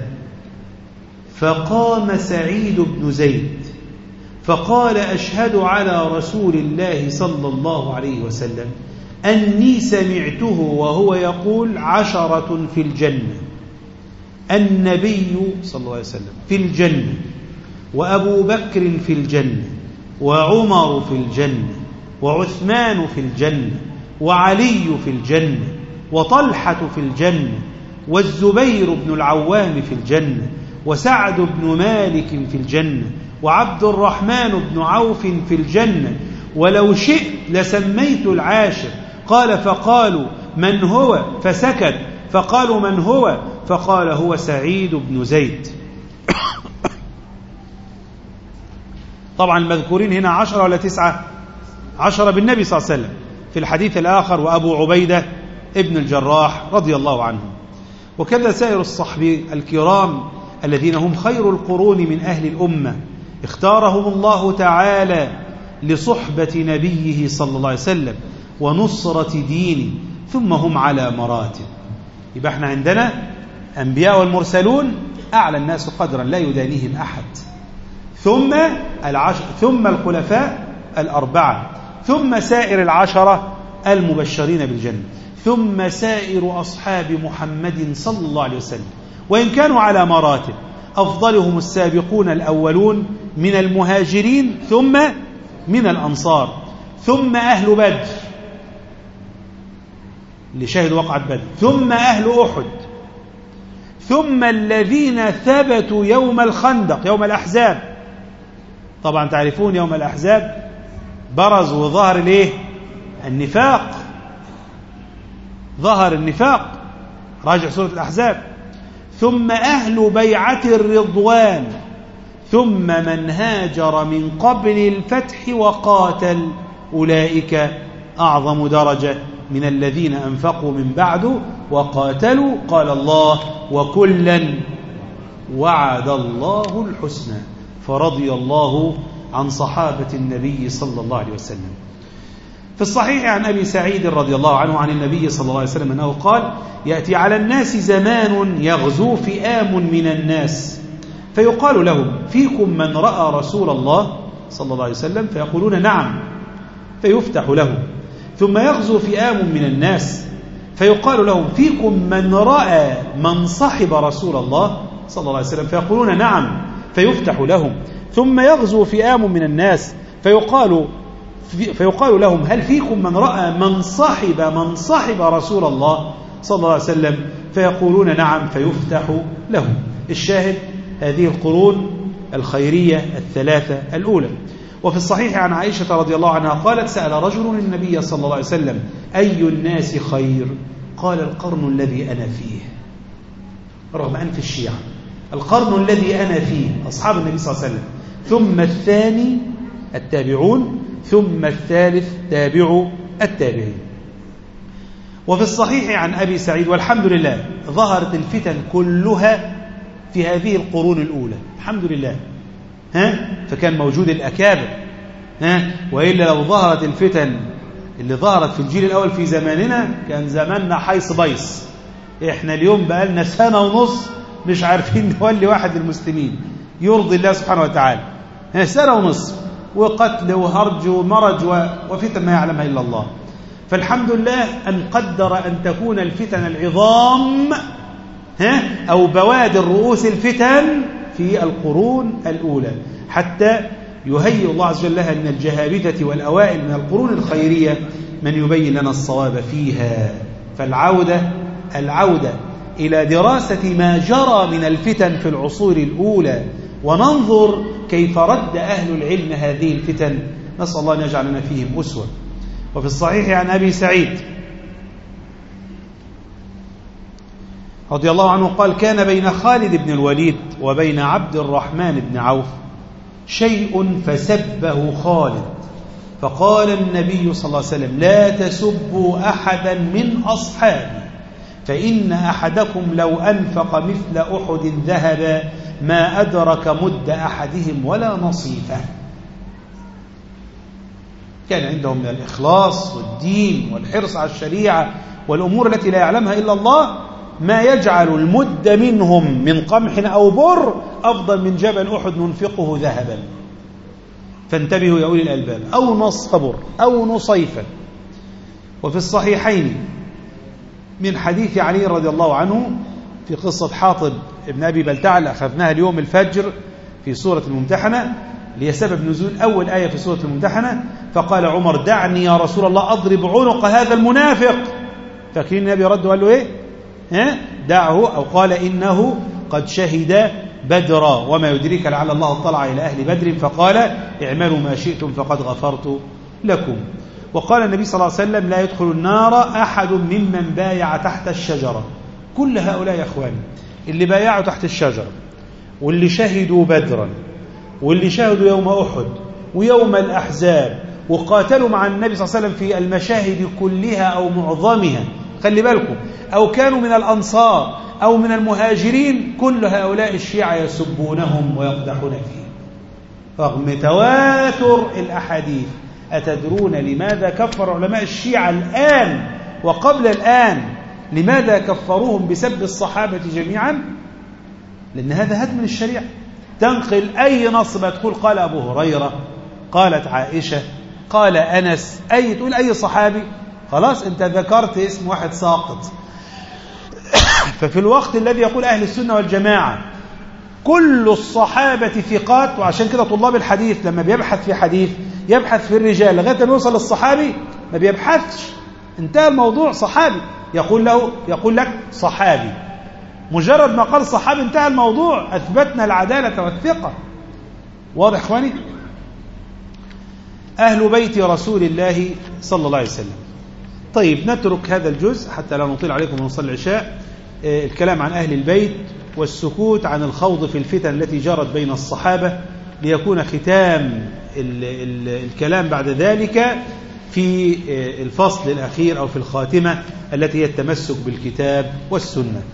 Speaker 1: فقام سعيد بن زيد فقال: أشهد على رسول الله صلى الله عليه وسلم أني سمعته وهو يقول 10 في الجنة، النبي صلى الله عليه وسلم في الجنة، وأبو بكر في الجنة، وعمر في الجنة، وعثمان في الجنة، وعلي في الجنة، وطلحة في الجنة، والزبير بن العوام في الجنة، وسعد بن مالك في الجنة، وعبد الرحمن بن عوف في الجنة، ولو شئت لسميت العاشر. قال: فقالوا: من هو؟ فسكت. فقالوا: من هو؟ فقال: هو سعيد بن زيد. طبعا المذكورين هنا 10 ولا 9؟ 10 بالنبي صلى الله عليه وسلم في الحديث الآخر، وأبو عبيدة ابن الجراح رضي الله عنهم، وكذا سائر الصحب الكرام الذين هم خير القرون من أهل الأمة، اختارهم الله تعالى لصحبة نبيه صلى الله عليه وسلم ونصرة دينه، ثم هم على مراتب. يبقى احنا عندنا أنبياء والمرسلون أعلى الناس قدرا لا يدانيهم أحد، ثم الخلفاء الأربعة، ثم سائر 10 المبشرين بالجنة، ثم سائر أصحاب محمد صلى الله عليه وسلم، وإن كانوا على مراتب. أفضلهم السابقون الأولون من المهاجرين، ثم من الأنصار، ثم أهل بدر اللي شهدوا وقعة بدر، ثم أهل أحد، ثم الذين ثبتوا يوم الخندق، يوم الأحزاب. طبعا تعرفون يوم الأحزاب برز وظهر الايه؟ النفاق، ظهر النفاق، راجع سورة الأحزاب. ثم أهل بيعة الرضوان ثم من هاجر من قبل الفتح وقاتل أولئك أعظم درجة من الذين أنفقوا من بعد وقاتلوا. قال الله وكلا وعد الله الحسنى. فرضي الله عن صحابة النبي صلى الله عليه وسلم. في الصحيح عن أبي سعيد رضي الله عنه عن النبي صلى الله عليه وسلم أنه قال يأتي على الناس زمان يغزو فئام من الناس فيقال لهم فيكم من رأى رسول الله صلى الله عليه وسلم فيقولون نعم فيفتح لهم. ثم يغزو فئام من الناس فيقال لهم فيكم من رأى من صحب رسول الله صلى الله عليه وسلم فيقولون نعم فيفتح لهم. ثم يغزو فئام من الناس فيقال لهم هل فيكم من رأى من صحب رسول الله صلى الله عليه وسلم فيقولون نعم فيفتح لهم. الشاهد هذه القرون الخيرية الثلاثة الأولى. وفي الصحيح عن عائشة رضي الله عنها قالت سأل رجل النبي صلى الله عليه وسلم أي الناس خير؟ قال القرن الذي أنا فيه. رغم أنف الشيعة القرن الذي أنا فيه أصحاب النبي صلى الله عليه وسلم، ثم الثاني التابعون، ثم الثالث تابع التابعين. وفي الصحيح عن أبي سعيد والحمد لله ظهرت الفتن كلها في هذه القرون الأولى الحمد لله، فكان موجود الأكابر، وإلا لو ظهرت الفتن اللي ظهرت في الجيل الأول في زماننا كان زماننا حيث بيص. إحنا اليوم بقالنا سنة ونص مش عارفين نولي واحد المسلمين يرضي الله سبحانه وتعالى، سنة ونص وقتل وهرج ومرج وفتن ما يعلمها إلا الله. فالحمد لله أن قدر أن تكون الفتن العظام أو بوادر رؤوس الفتن في القرون الأولى، حتى يهيئ الله عز وجل لها من الجهابذة والأوائل من القرون الخيرية من يبين لنا الصواب فيها. فالعودة إلى دراسة ما جرى من الفتن في العصور الأولى وننظر كيف رد أهل العلم هذه الفتن، نسأل الله أن يجعلنا فيهم أسوة. وفي الصحيح عن أبي سعيد رضي الله عنه قال كان بين خالد بن الوليد وبين عبد الرحمن بن عوف شيء فسبه خالد فقال النبي صلى الله عليه وسلم لا تسبوا أحدا من أصحابي فإن أحدكم لو أنفق مثل أحد ذهبا ما أدرك مد أحدهم ولا نصيفه. كان عندهم من الإخلاص والدين والحرص على الشريعة والأمور التي لا يعلمها إلا الله ما يجعل المد منهم من قمح أو بر أفضل من جبل أحد ننفقه ذهبا. فانتبهوا يا أولي الألباب، أو نصف بر أو نصيفا. وفي الصحيحين من حديث علي رضي الله عنه في قصة حاطب ابن أبي بلتع اللي أخذناها اليوم الفجر في سورة الممتحنة اللي هي سبب نزول أول آية في سورة الممتحنة، فقال عمر دعني يا رسول الله أضرب عنق هذا المنافق. فاكرين النبي رد وقال له إيه؟ دعه، أو قال إنه قد شهد بدرا وما يدريك لعل الله اطلع إلى أهل بدر فقال اعملوا ما شئتم فقد غفرت لكم. وقال النبي صلى الله عليه وسلم لا يدخل النار أحد ممن بايع تحت الشجرة. كل هؤلاء يا أخواني اللي بايعوا تحت الشجرة واللي شهدوا بدرا واللي شهدوا يوم أحد ويوم الأحزاب وقاتلوا مع النبي صلى الله عليه وسلم في المشاهد كلها أو معظمها، خلي بالكم، أو كانوا من الأنصار أو من المهاجرين، كل هؤلاء الشيعة يسبونهم ويقدحون فيه رغم تواتر الأحاديث. أتدرون لماذا كفر علماء الشيعة الآن وقبل الآن؟ لماذا كفروهم بسب الصحابة جميعا؟ لأن هذا هدم الشريعة. تنقل أي نص تقول قال أبو هريرة، قالت عائشة، قال أنس، تقول أي صحابي، خلاص أنت ذكرت اسم واحد ساقط. ففي الوقت الذي يقول أهل السنة والجماعة كل الصحابة ثقات، وعشان كده طلاب الحديث لما بيبحث في حديث يبحث في الرجال لغاية ما يوصل للصحابي، ما بيبحثش، انتهى الموضوع صحابي، يقول لك صحابي، مجرد ما قال صحابي انتهى الموضوع، أثبتنا العدالة والثقة. واضح اخواني؟ أهل بيت رسول الله صلى الله عليه وسلم. طيب نترك هذا الجزء حتى لا نطيل عليكم ونصلي العشاء. الكلام عن أهل البيت والسكوت عن الخوض في الفتن التي جرت بين الصحابة، ليكون ختام الكلام بعد ذلك في الفصل الأخير أو في الخاتمة التي هي التمسك بالكتاب والسنة.